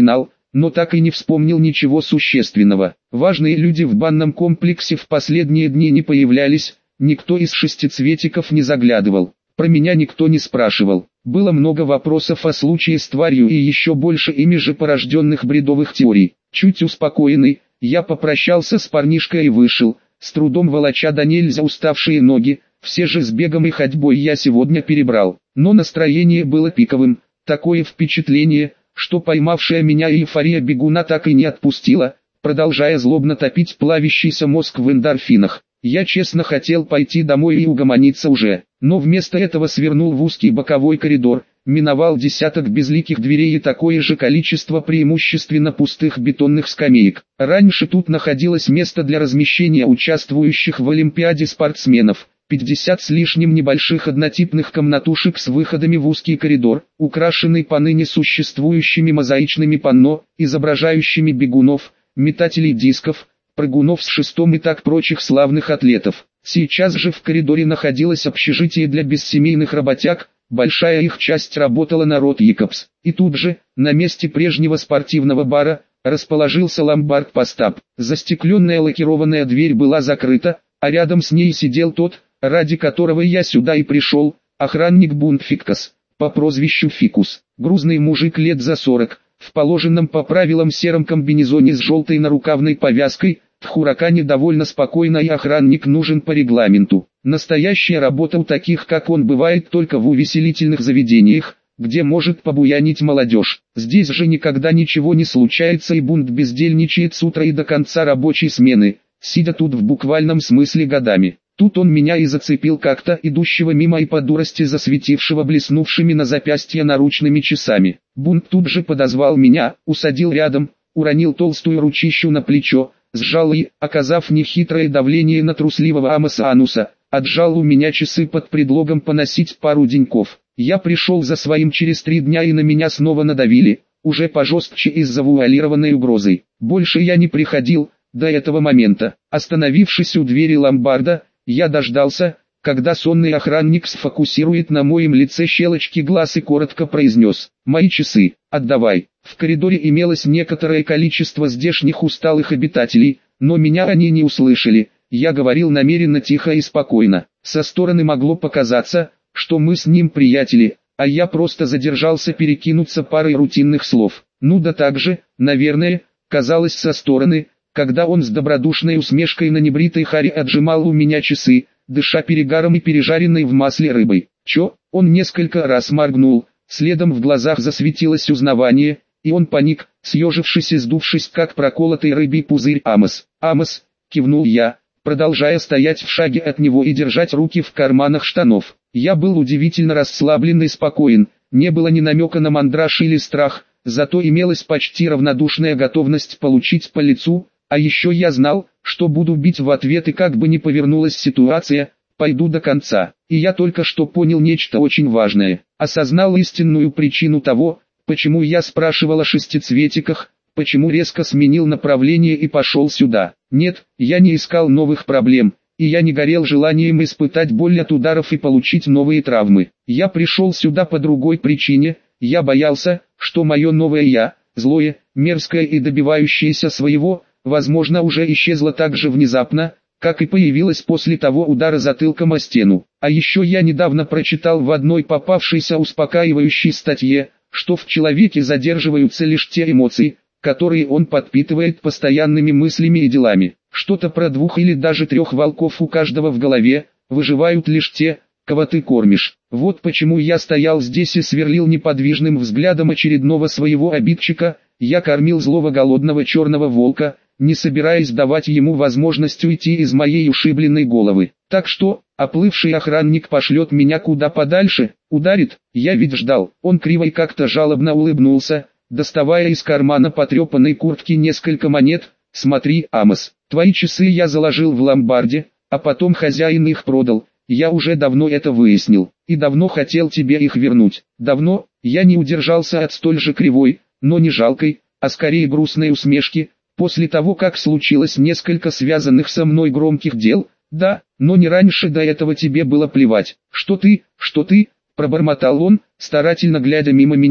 но так и не вспомнил ничего существенного. Важные люди в банном комплексе в последние дни не появлялись, никто из шестицветиков не заглядывал. Про меня никто не спрашивал. Было много вопросов о случае с тварью и еще больше ими же порожденных бредовых теорий. Чуть успокоенный, я попрощался с парнишкой и вышел, с трудом волоча до нельзя уставшие ноги. Все же с бегом и ходьбой я сегодня перебрал. Но настроение было пиковым, такое впечатление, что поймавшая меня эйфория бегуна так и не отпустила, продолжая злобно топить плавящийся мозг в эндорфинах. Я честно хотел пойти домой и угомониться уже, но вместо этого свернул в узкий боковой коридор, миновал десяток безликих дверей и такое же количество преимущественно пустых бетонных скамеек. Раньше тут находилось место для размещения участвующих в Олимпиаде спортсменов. пятьдесят с лишним небольших однотипных комнатушек с выходами в узкий коридор, украшенный поныне существующими мозаичными панно, изображающими бегунов, метателей дисков, прыгунов с шестом и так прочих славных атлетов. Сейчас же в коридоре находилось общежитие для бессемейных работяг, большая их часть работала на род Якобс. И тут же, на месте прежнего спортивного бара, расположился ломбард Постап. Застекленная лакированная дверь была закрыта, а рядом с ней сидел тот, ради которого я сюда и пришел, охранник Бунтфиккас, по прозвищу Фикус. Грузный мужик лет за сорок, в положенном по правилам сером комбинезоне с желтой нарукавной повязкой. В Хуракане довольно спокойно, и охранник нужен по регламенту. Настоящая работа у таких как он бывает только в увеселительных заведениях, где может побуянить молодежь. Здесь же никогда ничего не случается, и Бунт бездельничает с утра и до конца рабочей смены, сидя тут в буквальном смысле годами. Тут он меня и зацепил как-то, идущего мимо и по дурости засветившего блеснувшими на запястье наручными часами. Бунт тут же подозвал меня, усадил рядом, уронил толстую ручищу на плечо, сжал и, оказав нехитрое давление на трусливого Амоса Ануса, отжал у меня часы под предлогом поносить пару деньков. Я пришел за своим через три дня, и на меня снова надавили, уже пожестче и с завуалированной угрозой. Больше я не приходил, до этого момента. Остановившись у двери ломбарда, я дождался, когда сонный охранник сфокусирует на моем лице щелочки глаз и коротко произнес: «Мои часы, отдавай». В коридоре имелось некоторое количество здешних усталых обитателей, но меня они не услышали. Я говорил намеренно тихо и спокойно. Со стороны могло показаться, что мы с ним приятели, а я просто задержался перекинуться парой рутинных слов. Ну да так же, наверное, казалось со стороны, когда он с добродушной усмешкой на небритой харе отжимал у меня часы, дыша перегаром и пережаренной в масле рыбой. Чё? Он несколько раз моргнул, следом в глазах засветилось узнавание, и он паник, съежившись и сдувшись, как проколотый рыбий пузырь. «Амос, Амос», кивнул я, продолжая стоять в шаге от него и держать руки в карманах штанов. Я был удивительно расслаблен и спокоен, не было ни намека на мандраж или страх, зато имелась почти равнодушная готовность получить по лицу, а еще я знал, что буду бить в ответ, и как бы ни повернулась ситуация, пойду до конца. И я только что понял нечто очень важное, осознал истинную причину того, почему я спрашивал о шестицветиках, почему резко сменил направление и пошел сюда. Нет, я не искал новых проблем, и я не горел желанием испытать боль от ударов и получить новые травмы. Я пришел сюда по другой причине. Я боялся, что мое новое «я», злое, мерзкое и добивающееся своего, возможно, уже исчезло так же внезапно, как и появилось после того удара затылком о стену. А еще я недавно прочитал в одной попавшейся успокаивающей статье, что в человеке задерживаются лишь те эмоции, которые он подпитывает постоянными мыслями и делами. Что-то про двух или даже трех волков у каждого в голове, выживают лишь те, кого ты кормишь. Вот почему я стоял здесь и сверлил неподвижным взглядом очередного своего обидчика. Я кормил злого голодного черного волка, не собираясь давать ему возможность уйти из моей ушибленной головы. Так что, оплывший охранник пошлет меня куда подальше, ударит, я ведь ждал. Он криво и как-то жалобно улыбнулся, доставая из кармана потрепанной куртки несколько монет. «Смотри, Амос, твои часы я заложил в ломбарде, а потом хозяин их продал. Я уже давно это выяснил, и давно хотел тебе их вернуть. Давно». Я не удержался от столь же кривой, но не жалкой, а скорее грустной усмешки. После того, как случилось несколько связанных со мной громких дел, да, но не раньше. До этого тебе было плевать. Что ты, что ты, пробормотал он, старательно глядя мимо меня.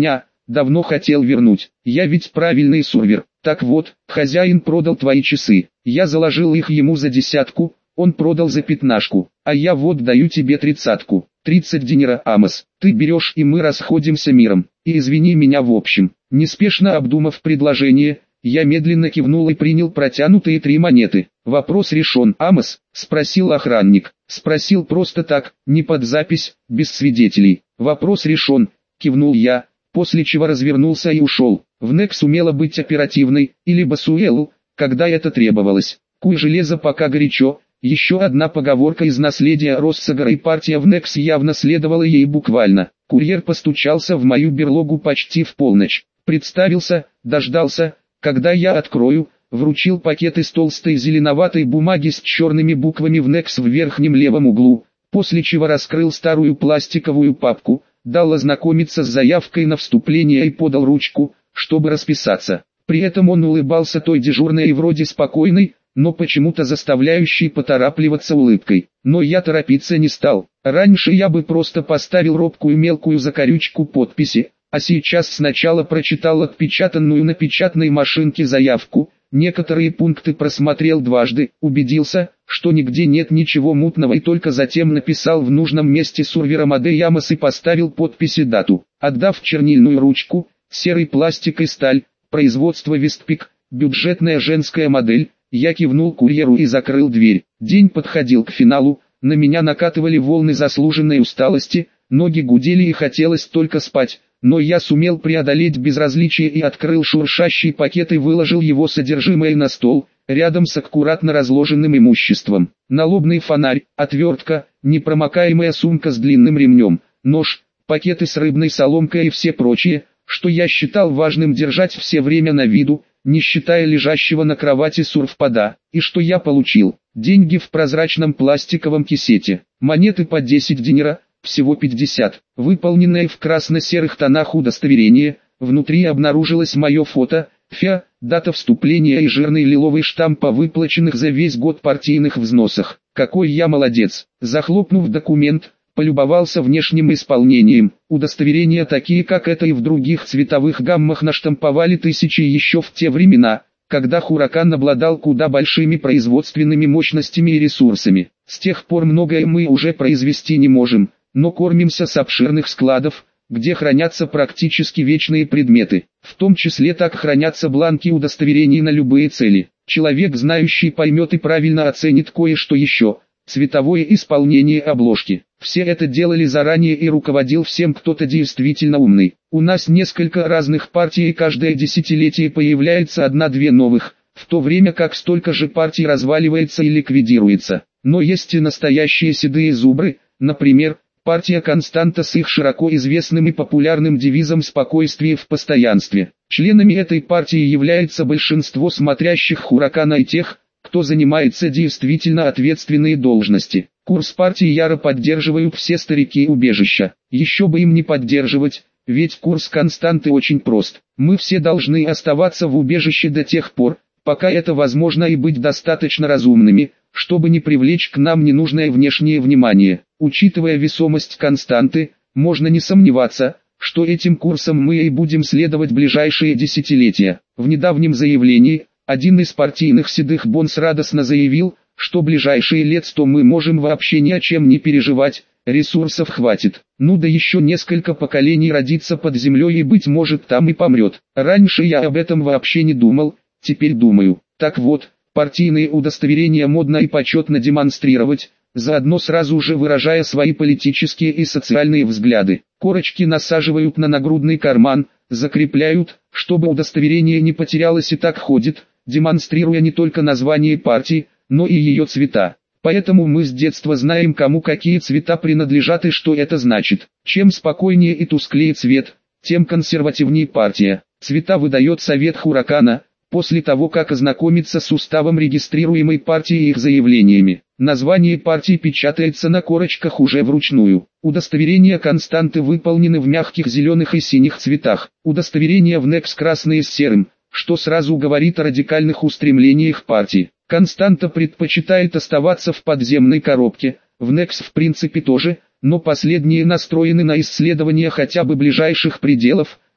давно хотел вернуть. Я ведь правильный сурвер. Так вот, хозяин продал твои часы. Я заложил их ему за десятку, он продал за пятнашку, а я вот даю тебе тридцатку. тридцать динера, Амос. Ты берешь и мы расходимся миром. И извини меня в общем. Неспешно обдумав предложение, я медленно кивнул и принял протянутые три монеты. «Вопрос решен, Амос?» – спросил охранник. Спросил просто так, не под запись, без свидетелей. «Вопрос решен», – кивнул я, после чего развернулся и ушел. В Некс умела быть оперативной, или Басуэлу, когда это требовалось. Куй железо пока горячо. Еще одна поговорка из наследия Россагара, и партия в Некс явно следовала ей буквально. Курьер постучался в мою берлогу почти в полночь. Представился, дождался, когда я открою, вручил пакет из толстой зеленоватой бумаги с черными буквами в Некс в верхнем левом углу, после чего раскрыл старую пластиковую папку, дал ознакомиться с заявкой на вступление и подал ручку, чтобы расписаться. При этом он улыбался той дежурной и вроде спокойной, но почему-то заставляющей поторапливаться улыбкой. Но я торопиться не стал. Раньше я бы просто поставил робкую мелкую закорючку подписи, а сейчас сначала прочитал отпечатанную на печатной машинке заявку, некоторые пункты просмотрел дважды, убедился, что нигде нет ничего мутного, и только затем написал в нужном месте сурвера Мадей Амос и поставил подпись и дату. Отдав чернильную ручку, серый пластик и сталь, производство Вестпик, бюджетная женская модель, я кивнул курьеру и закрыл дверь. День подходил к финалу, на меня накатывали волны заслуженной усталости, ноги гудели и хотелось только спать. Но я сумел преодолеть безразличие и открыл шуршащий пакет и выложил его содержимое на стол, рядом с аккуратно разложенным имуществом. Налобный фонарь, отвертка, непромокаемая сумка с длинным ремнем, нож, пакеты с рыбной соломкой и все прочее, что я считал важным держать все время на виду, не считая лежащего на кровати сурфпада. И что я получил? Деньги в прозрачном пластиковом кисете, монеты по десять динера, всего пятьдесят, выполненное в красно-серых тонах удостоверение, внутри обнаружилось мое фото, фиа, дата вступления и жирный лиловый штамп о выплаченных за весь год партийных взносах. Какой я молодец! Захлопнув документ, полюбовался внешним исполнением. Удостоверения такие как это и в других цветовых гаммах наштамповали тысячи еще в те времена, когда Huracan обладал куда большими производственными мощностями и ресурсами. С тех пор многое мы уже произвести не можем, но кормимся с обширных складов, где хранятся практически вечные предметы. В том числе так хранятся бланки удостоверений на любые цели. Человек знающий поймет и правильно оценит кое-что еще. Цветовое исполнение обложки. Все это делали заранее и руководил всем кто-то действительно умный. У нас несколько разных партий и каждое десятилетие появляется одна-две новых, в то время как столько же партий разваливается и ликвидируется. Но есть и настоящие седые зубры, например, партия Константа с их широко известным и популярным девизом «Спокойствие в постоянстве». Членами этой партии является большинство смотрящих Huracan и тех, кто занимается действительно ответственные должности. Курс партии яро поддерживают все старики убежища. Еще бы им не поддерживать, ведь курс Константы очень прост. Мы все должны оставаться в убежище до тех пор, пока это возможно, и быть достаточно разумными, чтобы не привлечь к нам ненужное внешнее внимание. Учитывая весомость Константы, можно не сомневаться, что этим курсом мы и будем следовать ближайшие десятилетия. В недавнем заявлении, один из партийных седых бонс радостно заявил, что ближайшие лет сто мы можем вообще ни о чем не переживать, ресурсов хватит. Ну да еще несколько поколений родится под землей и быть может там и помрет. Раньше я об этом вообще не думал, теперь думаю. Так вот, партийные удостоверения модно и почетно демонстрировать, заодно сразу же выражая свои политические и социальные взгляды. Корочки насаживают на нагрудный карман, закрепляют, чтобы удостоверение не потерялось и так ходит, демонстрируя не только название партии, но и ее цвета. Поэтому мы с детства знаем, кому какие цвета принадлежат и что это значит. Чем спокойнее и тусклее цвет, тем консервативнее партия. Цвета выдает Совет Huracan, после того как ознакомится с уставом регистрируемой партии и их заявлениями. Название партии печатается на корочках уже вручную. Удостоверения Константы выполнены в мягких зеленых и синих цветах. Удостоверения в Некс красные с серым, что сразу говорит о радикальных устремлениях партии. Константа предпочитает оставаться в подземной коробке, в Некс в принципе тоже, но последние настроены на исследование хотя бы ближайших пределов,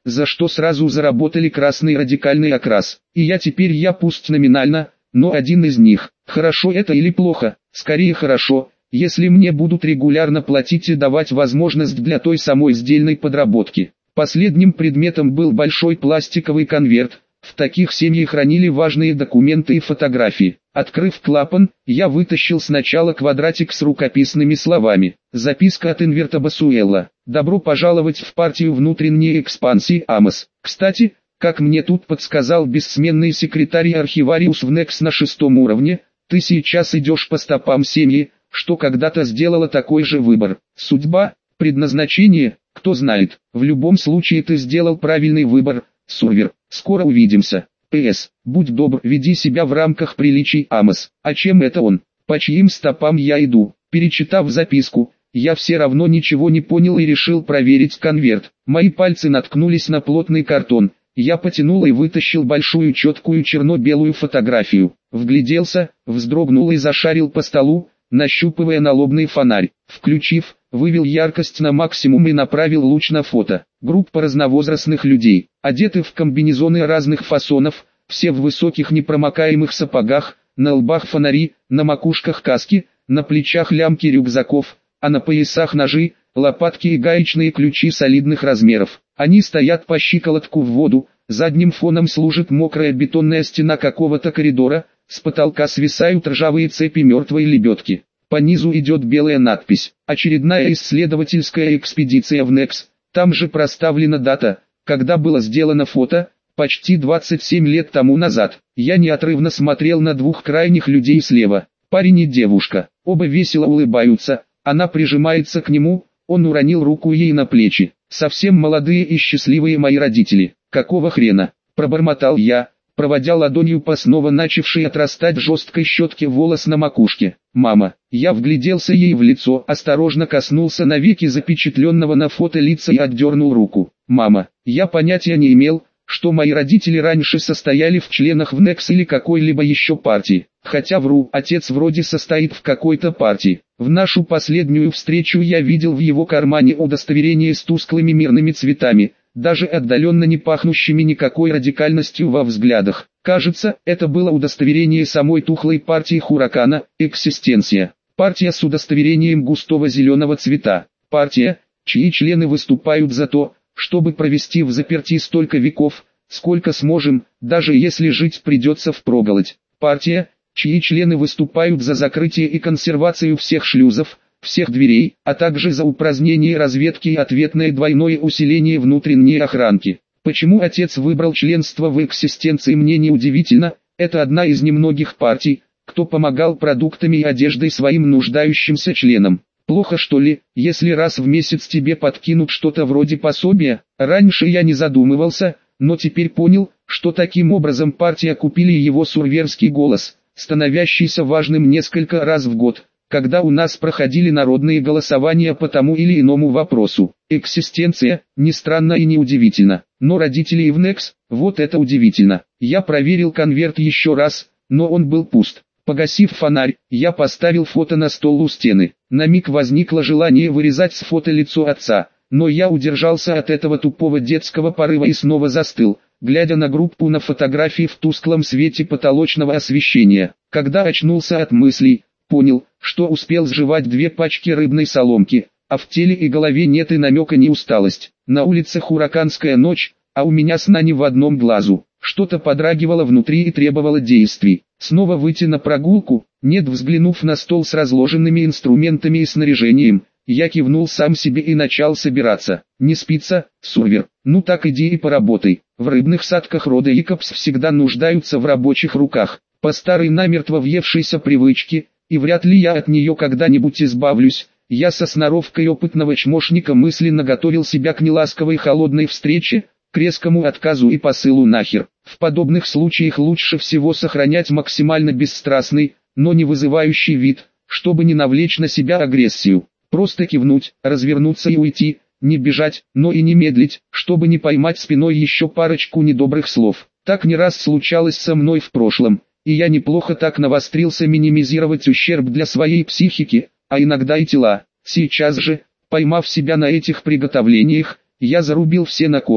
за что сразу заработали красный радикальный окрас. И я теперь я пусть номинально, но один из них. Хорошо это или плохо? Скорее хорошо, если мне будут регулярно платить и давать возможность для той самой сдельной подработки. Последним предметом был большой пластиковый конверт. В таких семьи хранили важные документы и фотографии. Открыв клапан, я вытащил сначала квадратик с рукописными словами. Записка от Инверта Басуэлла. «Добро пожаловать в партию внутренней экспансии, Амос». Кстати, как мне тут подсказал бессменный секретарь и архивариус в Некс на шестом уровне, ты сейчас идешь по стопам семьи, что когда-то сделала такой же выбор. Судьба, предназначение, кто знает. В любом случае ты сделал правильный выбор, Сурвер. Скоро увидимся. П С. Будь добр, веди себя в рамках приличий, Амос. А чем это он? По чьим стопам я иду? Перечитав записку, я все равно ничего не понял и решил проверить конверт. Мои пальцы наткнулись на плотный картон. Я потянул и вытащил большую четкую черно-белую фотографию. Вгляделся, вздрогнул и зашарил по столу, нащупывая налобный фонарь. Включив, вывел яркость на максимум и направил луч на фото. Группа разновозрастных людей, одеты в комбинезоны разных фасонов, все в высоких непромокаемых сапогах, на лбах фонари, на макушках каски, на плечах лямки рюкзаков, а на поясах ножи, лопатки и гаечные ключи солидных размеров. Они стоят по щиколотку в воду, задним фоном служит мокрая бетонная стена какого-то коридора, с потолка свисают ржавые цепи мертвой лебедки. По низу идет белая надпись «Очередная исследовательская экспедиция в Некс». Там же проставлена дата, когда было сделано фото, почти двадцать семь лет тому назад. Я неотрывно смотрел на двух крайних людей слева, парень и девушка. Оба весело улыбаются, она прижимается к нему, он уронил руку ей на плечи. Совсем молодые и счастливые мои родители. Какого хрена? Пробормотал я, проводя ладонью по снова начавшей отрастать жесткой щетке волос на макушке. «Мама». Я вгляделся ей в лицо, осторожно коснулся навеки запечатленного на фото лица и отдернул руку. «Мама». Я понятия не имел, что мои родители раньше состояли в членах в Некс или какой-либо еще партии. Хотя вру, отец вроде состоит в какой-то партии. В нашу последнюю встречу я видел в его кармане удостоверение с тусклыми мирными цветами, даже отдаленно не пахнущими никакой радикальностью во взглядах. Кажется, это было удостоверение самой тухлой партии Хуракана, «Эксистенция». Партия с удостоверением густого зеленого цвета. Партия, чьи члены выступают за то, чтобы провести в заперти столько веков, сколько сможем, даже если жить придется впроголодь. Партия, чьи члены выступают за закрытие и консервацию всех шлюзов, всех дверей, а также за упразднение разведки и ответное двойное усиление внутренней охранки. Почему отец выбрал членство в эксистенции, мне не удивительно, это одна из немногих партий, кто помогал продуктами и одеждой своим нуждающимся членам. Плохо что ли, если раз в месяц тебе подкинут что-то вроде пособия? Раньше я не задумывался, но теперь понял, что таким образом партия купили его сурверский голос, становящийся важным несколько раз в год, когда у нас проходили народные голосования по тому или иному вопросу. Эксистенция, не странно и не удивительно, но родители и в Некс, вот это удивительно. Я проверил конверт еще раз, но он был пуст. Погасив фонарь, я поставил фото на стол у стены. На миг возникло желание вырезать с фото лицо отца, но я удержался от этого тупого детского порыва и снова застыл, глядя на группу на фотографии в тусклом свете потолочного освещения. Когда очнулся от мыслей, понял, что успел сживать две пачки рыбной соломки, а в теле и голове нет и намека ни усталость. На улице хураканская ночь, а у меня сна ни в одном глазу. Что-то подрагивало внутри и требовало действий. Снова выйти на прогулку? Нет, взглянув на стол с разложенными инструментами и снаряжением, я кивнул сам себе и начал собираться. Не спится, Сурвер? Ну так иди и поработай. В рыбных садках рода Якобс всегда нуждаются в рабочих руках. По старой намертво въевшейся привычке, и вряд ли я от нее когда-нибудь избавлюсь, я со сноровкой опытного чмошника мысленно готовил себя к неласковой холодной встрече, к резкому отказу и посылу нахер. В подобных случаях лучше всего сохранять максимально бесстрастный, но не вызывающий вид, чтобы не навлечь на себя агрессию. Просто кивнуть, развернуться и уйти, не бежать, но и не медлить, чтобы не поймать спиной еще парочку недобрых слов. Так не раз случалось со мной в прошлом, и я неплохо так навострился минимизировать ущерб для своей психики, а иногда и тела. Сейчас же, поймав себя на этих приготовлениях, я зарубил все на корню.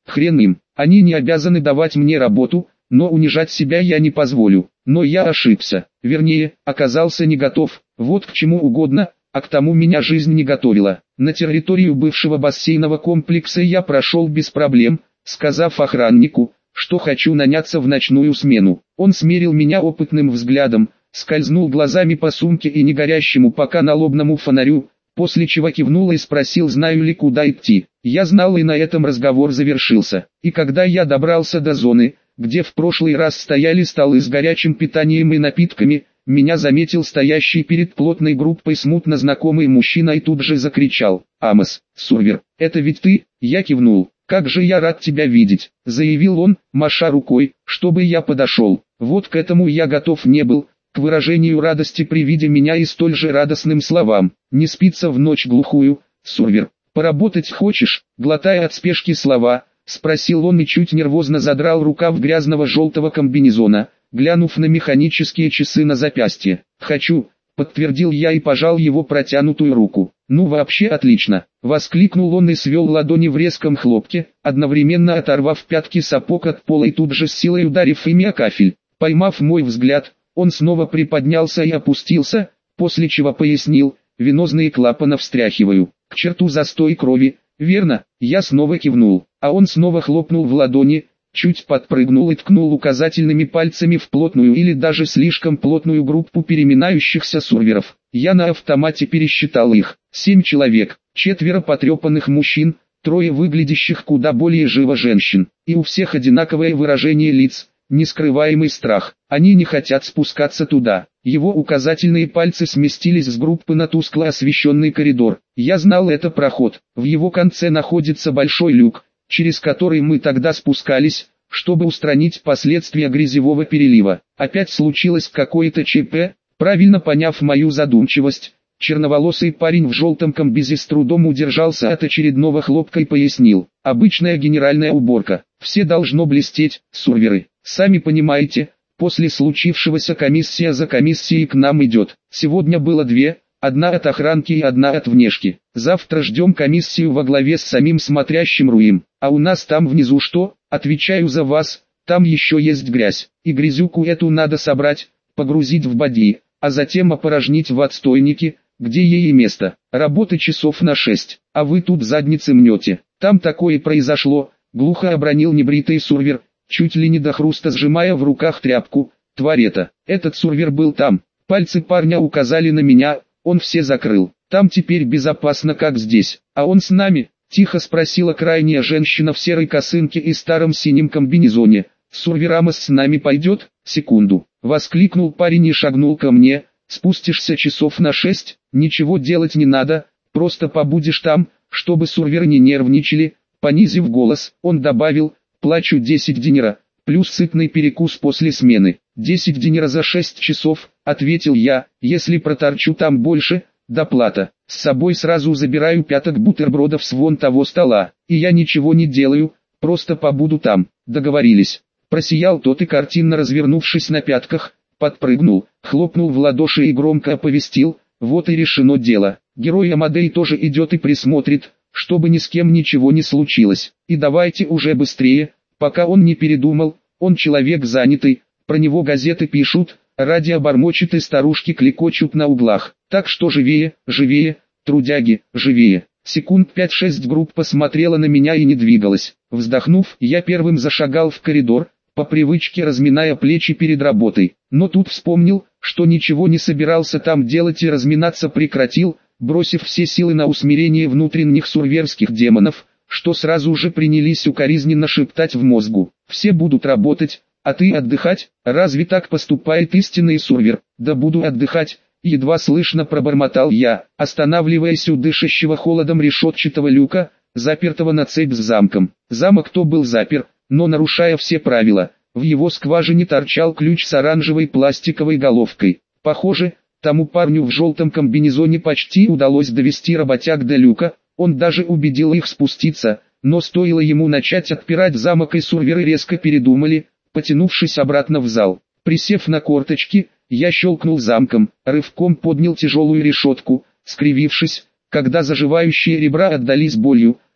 Хрен им, они не обязаны давать мне работу, но унижать себя я не позволю. Но я ошибся, вернее, оказался не готов, вот к чему угодно, а к тому меня жизнь не готовила. На территорию бывшего бассейнового комплекса я прошел без проблем, сказав охраннику, что хочу наняться в ночную смену. Он смерил меня опытным взглядом, скользнул глазами по сумке и негорящему пока налобному фонарю, после чего кивнул и спросил, знаю ли куда идти. Я знал, и на этом разговор завершился. И когда я добрался до зоны, где в прошлый раз стояли столы с горячим питанием и напитками, меня заметил стоящий перед плотной группой смутно знакомый мужчина и тут же закричал: «Амос, Сурвер, это ведь ты?» Я кивнул. «Как же я рад тебя видеть», — заявил он, маша рукой, чтобы я подошел. Вот к этому я готов не был, к выражению радости при виде меня и столь же радостным словам. «Не спится в ночь глухую, Сурвер, поработать хочешь?» Глотая от спешки слова, спросил он и чуть нервозно задрал рукав грязного желтого комбинезона, глянув на механические часы на запястье. «Хочу», — подтвердил я и пожал его протянутую руку. «Ну вообще отлично», — воскликнул он и свел ладони в резком хлопке, одновременно оторвав пятки сапог от пола и тут же с силой ударив ими о кафель. Поймав мой взгляд, он снова приподнялся и опустился, после чего пояснил: «Венозные клапаны встряхиваю, к черту застой крови». «Верно», я снова кивнул, а он снова хлопнул в ладони, чуть подпрыгнул и ткнул указательными пальцами в плотную или даже слишком плотную группу переминающихся сурверов. Я на автомате пересчитал их. Семь человек, четверо потрепанных мужчин, трое выглядящих куда более живо женщин, и у всех одинаковое выражение лиц, нескрываемый страх. Они не хотят спускаться туда. Его указательные пальцы сместились с группы на тускло освещенный коридор. Я знал, это проход. В его конце находится большой люк, через который мы тогда спускались, чтобы устранить последствия грязевого перелива. Опять случилось какое-то ЧП. Правильно поняв мою задумчивость, черноволосый парень в желтом комбезе с трудом удержался от очередного хлопка и пояснил: «Обычная генеральная уборка. Все должно блестеть, сурверы. Сами понимаете, после случившегося комиссия за комиссией к нам идет. Сегодня было две, одна от охранки и одна от внешки. Завтра ждем комиссию во главе с самим смотрящим Руим. А у нас там внизу что? Отвечаю за вас, там еще есть грязь. И грязюку эту надо собрать, погрузить в бадьи, а затем опорожнить в отстойнике, где ей и место. Работы часов на шесть, а вы тут задницы мнете. Там такое произошло», — глухо обронил небритый сурвер, чуть ли не до хруста сжимая в руках тряпку. «Тварь это, этот сурвер был там». Пальцы парня указали на меня, он все закрыл. «Там теперь безопасно, как здесь. А он с нами?» — тихо спросила крайняя женщина в серой косынке и старом синем комбинезоне. «Сурвер Амос с нами пойдет?» «Секунду», — воскликнул парень и шагнул ко мне. «Спустишься часов на шесть, ничего делать не надо, просто побудешь там, чтобы сурверы не нервничали». Понизив голос, он добавил: «Плачу десять динера, плюс сытный перекус после смены». «Десять динера за шесть часов», — ответил я, «если проторчу там больше, доплата. С собой сразу забираю пяток бутербродов с вон того стола, и я ничего не делаю, просто побуду там». «Договорились». Просиял тот и, картинно развернувшись на пятках, подпрыгнул, хлопнул в ладоши и громко оповестил: «Вот и решено дело. Герой Амадей тоже идет и присмотрит, чтобы ни с кем ничего не случилось. И давайте уже быстрее, пока он не передумал, он человек занятый, про него газеты пишут, радио бормочет и старушки кликочут на углах. Так что живее, живее, трудяги, живее». Секунд пять-шесть группа смотрела на меня и не двигалась. Вздохнув, я первым зашагал в коридор, по привычке разминая плечи перед работой. Но тут вспомнил, что ничего не собирался там делать и разминаться прекратил, бросив все силы на усмирение внутренних сурверских демонов, что сразу же принялись укоризненно шептать в мозгу: «Все будут работать, а ты отдыхать? Разве так поступает истинный сурвер?» «Да буду отдыхать», — едва слышно пробормотал я, останавливаясь у дышащего холодом решетчатого люка, запертого на цепь с замком. Замок-то был запер, но нарушая все правила, в его скважине торчал ключ с оранжевой пластиковой головкой. Похоже, тому парню в желтом комбинезоне почти удалось довести работяг до люка, он даже убедил их спуститься, но стоило ему начать отпирать замок, и сурверы резко передумали, потянувшись обратно в зал. Присев на корточки, я щелкнул замком, рывком поднял тяжелую решетку, скривившись, когда заживающие ребра отдались болью,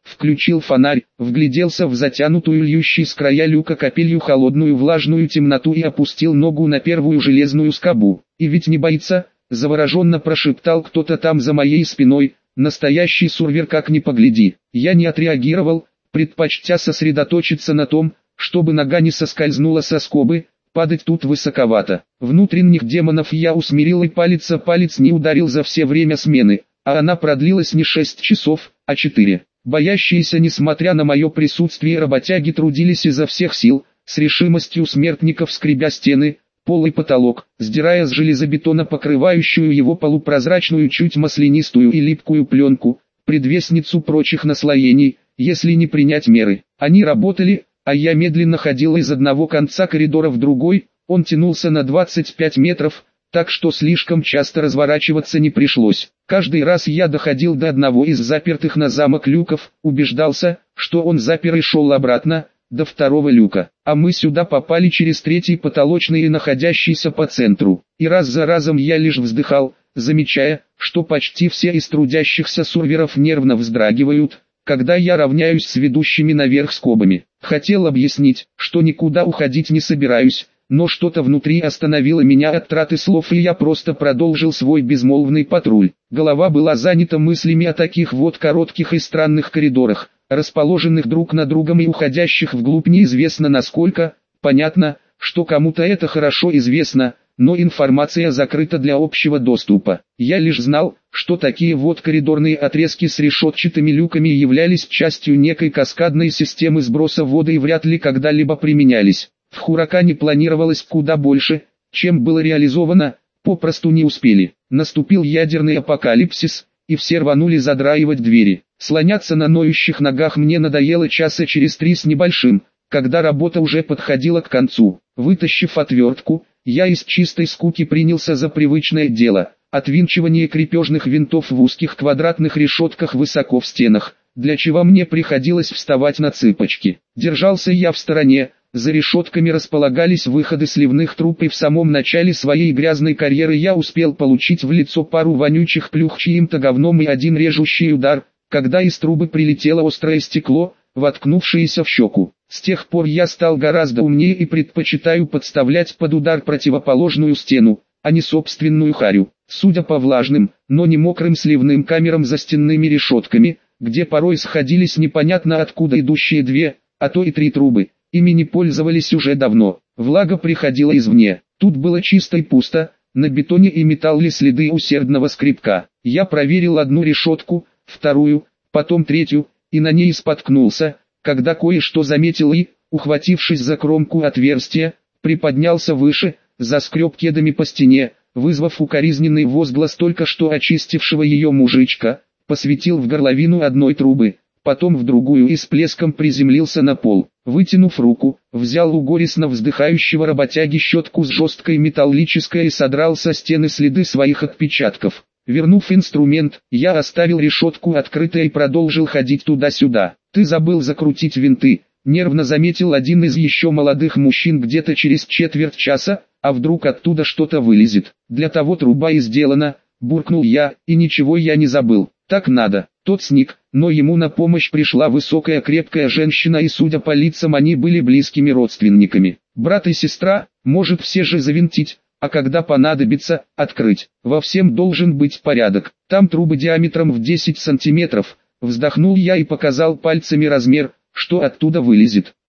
включил фонарь, вгляделся в затянутую льющей с края люка капелью холодную влажную темноту и опустил ногу на первую железную скобу. «И ведь не боится?» — завороженно прошептал кто-то там за моей спиной. «Настоящий сурвер, как ни погляди». Я не отреагировал, предпочтя сосредоточиться на том, чтобы нога не соскользнула со скобы. Падать тут высоковато. Внутренних демонов я усмирил, и палец о палец не ударил за все время смены, а она продлилась не шесть часов, а четыре. Боящиеся, несмотря на мое присутствие, работяги трудились изо всех сил, с решимостью смертников скребя стены, пол и потолок, сдирая с железобетона покрывающую его полупрозрачную, чуть маслянистую и липкую пленку, предвестницу прочих наслоений, если не принять меры. Они работали, а я медленно ходил из одного конца коридора в другой. Он тянулся на двадцать пять метров, так что слишком часто разворачиваться не пришлось. Каждый раз я доходил до одного из запертых на замок люков, убеждался, что он запер и шел обратно, до второго люка. А мы сюда попали через третий потолочный и находящийся по центру. И раз за разом я лишь вздыхал, замечая, что почти все из трудящихся сурверов нервно вздрагивают, когда я равняюсь с ведущими наверх скобами. Хотел объяснить, что никуда уходить не собираюсь, но что-то внутри остановило меня от траты слов, и я просто продолжил свой безмолвный патруль. Голова была занята мыслями о таких вот коротких и странных коридорах, расположенных друг над другом и уходящих вглубь неизвестно насколько. Понятно, что кому-то это хорошо известно, но информация закрыта для общего доступа. Я лишь знал, что такие вот коридорные отрезки с решетчатыми люками являлись частью некой каскадной системы сброса воды и вряд ли когда-либо применялись. В Хуракане планировалось куда больше, чем было реализовано, попросту не успели. Наступил ядерный апокалипсис, и все рванули задраивать двери. Слоняться на ноющих ногах мне надоело часа через три с небольшим, когда работа уже подходила к концу. Вытащив отвертку, я из чистой скуки принялся за привычное дело – отвинчивание крепежных винтов в узких квадратных решетках высоко в стенах, для чего мне приходилось вставать на цыпочки. Держался я в стороне, за решетками располагались выходы сливных труб, и в самом начале своей грязной карьеры я успел получить в лицо пару вонючих плюх чьим-то говном и один режущий удар, когда из трубы прилетело острое стекло, воткнувшееся в щеку. С тех пор я стал гораздо умнее и предпочитаю подставлять под удар противоположную стену, а не собственную харю. Судя по влажным, но не мокрым сливным камерам за стенными решетками, где порой сходились непонятно откуда идущие две, а то и три трубы, ими не пользовались уже давно. Влага приходила извне. Тут было чисто и пусто, на бетоне и металле следы усердного скребка. Я проверил одну решетку, вторую, потом третью, и на ней споткнулся, когда кое-что заметил и, ухватившись за кромку отверстия, приподнялся выше, заскреб кедами по стене, вызвав укоризненный возглас только что очистившего ее мужичка, посветил в горловину одной трубы, потом в другую и с плеском приземлился на пол. Вытянув руку, взял у горестно вздыхающего работяги щетку с жесткой металлической и содрал со стены следы своих отпечатков. Вернув инструмент, я оставил решетку открытой и продолжил ходить туда-сюда. «Ты забыл закрутить винты», — нервно заметил один из еще молодых мужчин где-то через четверть часа, «а вдруг оттуда что-то вылезет?» «Для того труба и сделана», — буркнул я, — «и ничего я не забыл. Так надо». Тот сник, но ему на помощь пришла высокая крепкая женщина, и судя по лицам они были близкими родственниками. Брат и сестра, может все же завинтить, а когда понадобится, открыть. Во всем должен быть порядок. Там трубы диаметром в десять сантиметров. Вздохнул я и показал пальцами размер, что оттуда вылезет.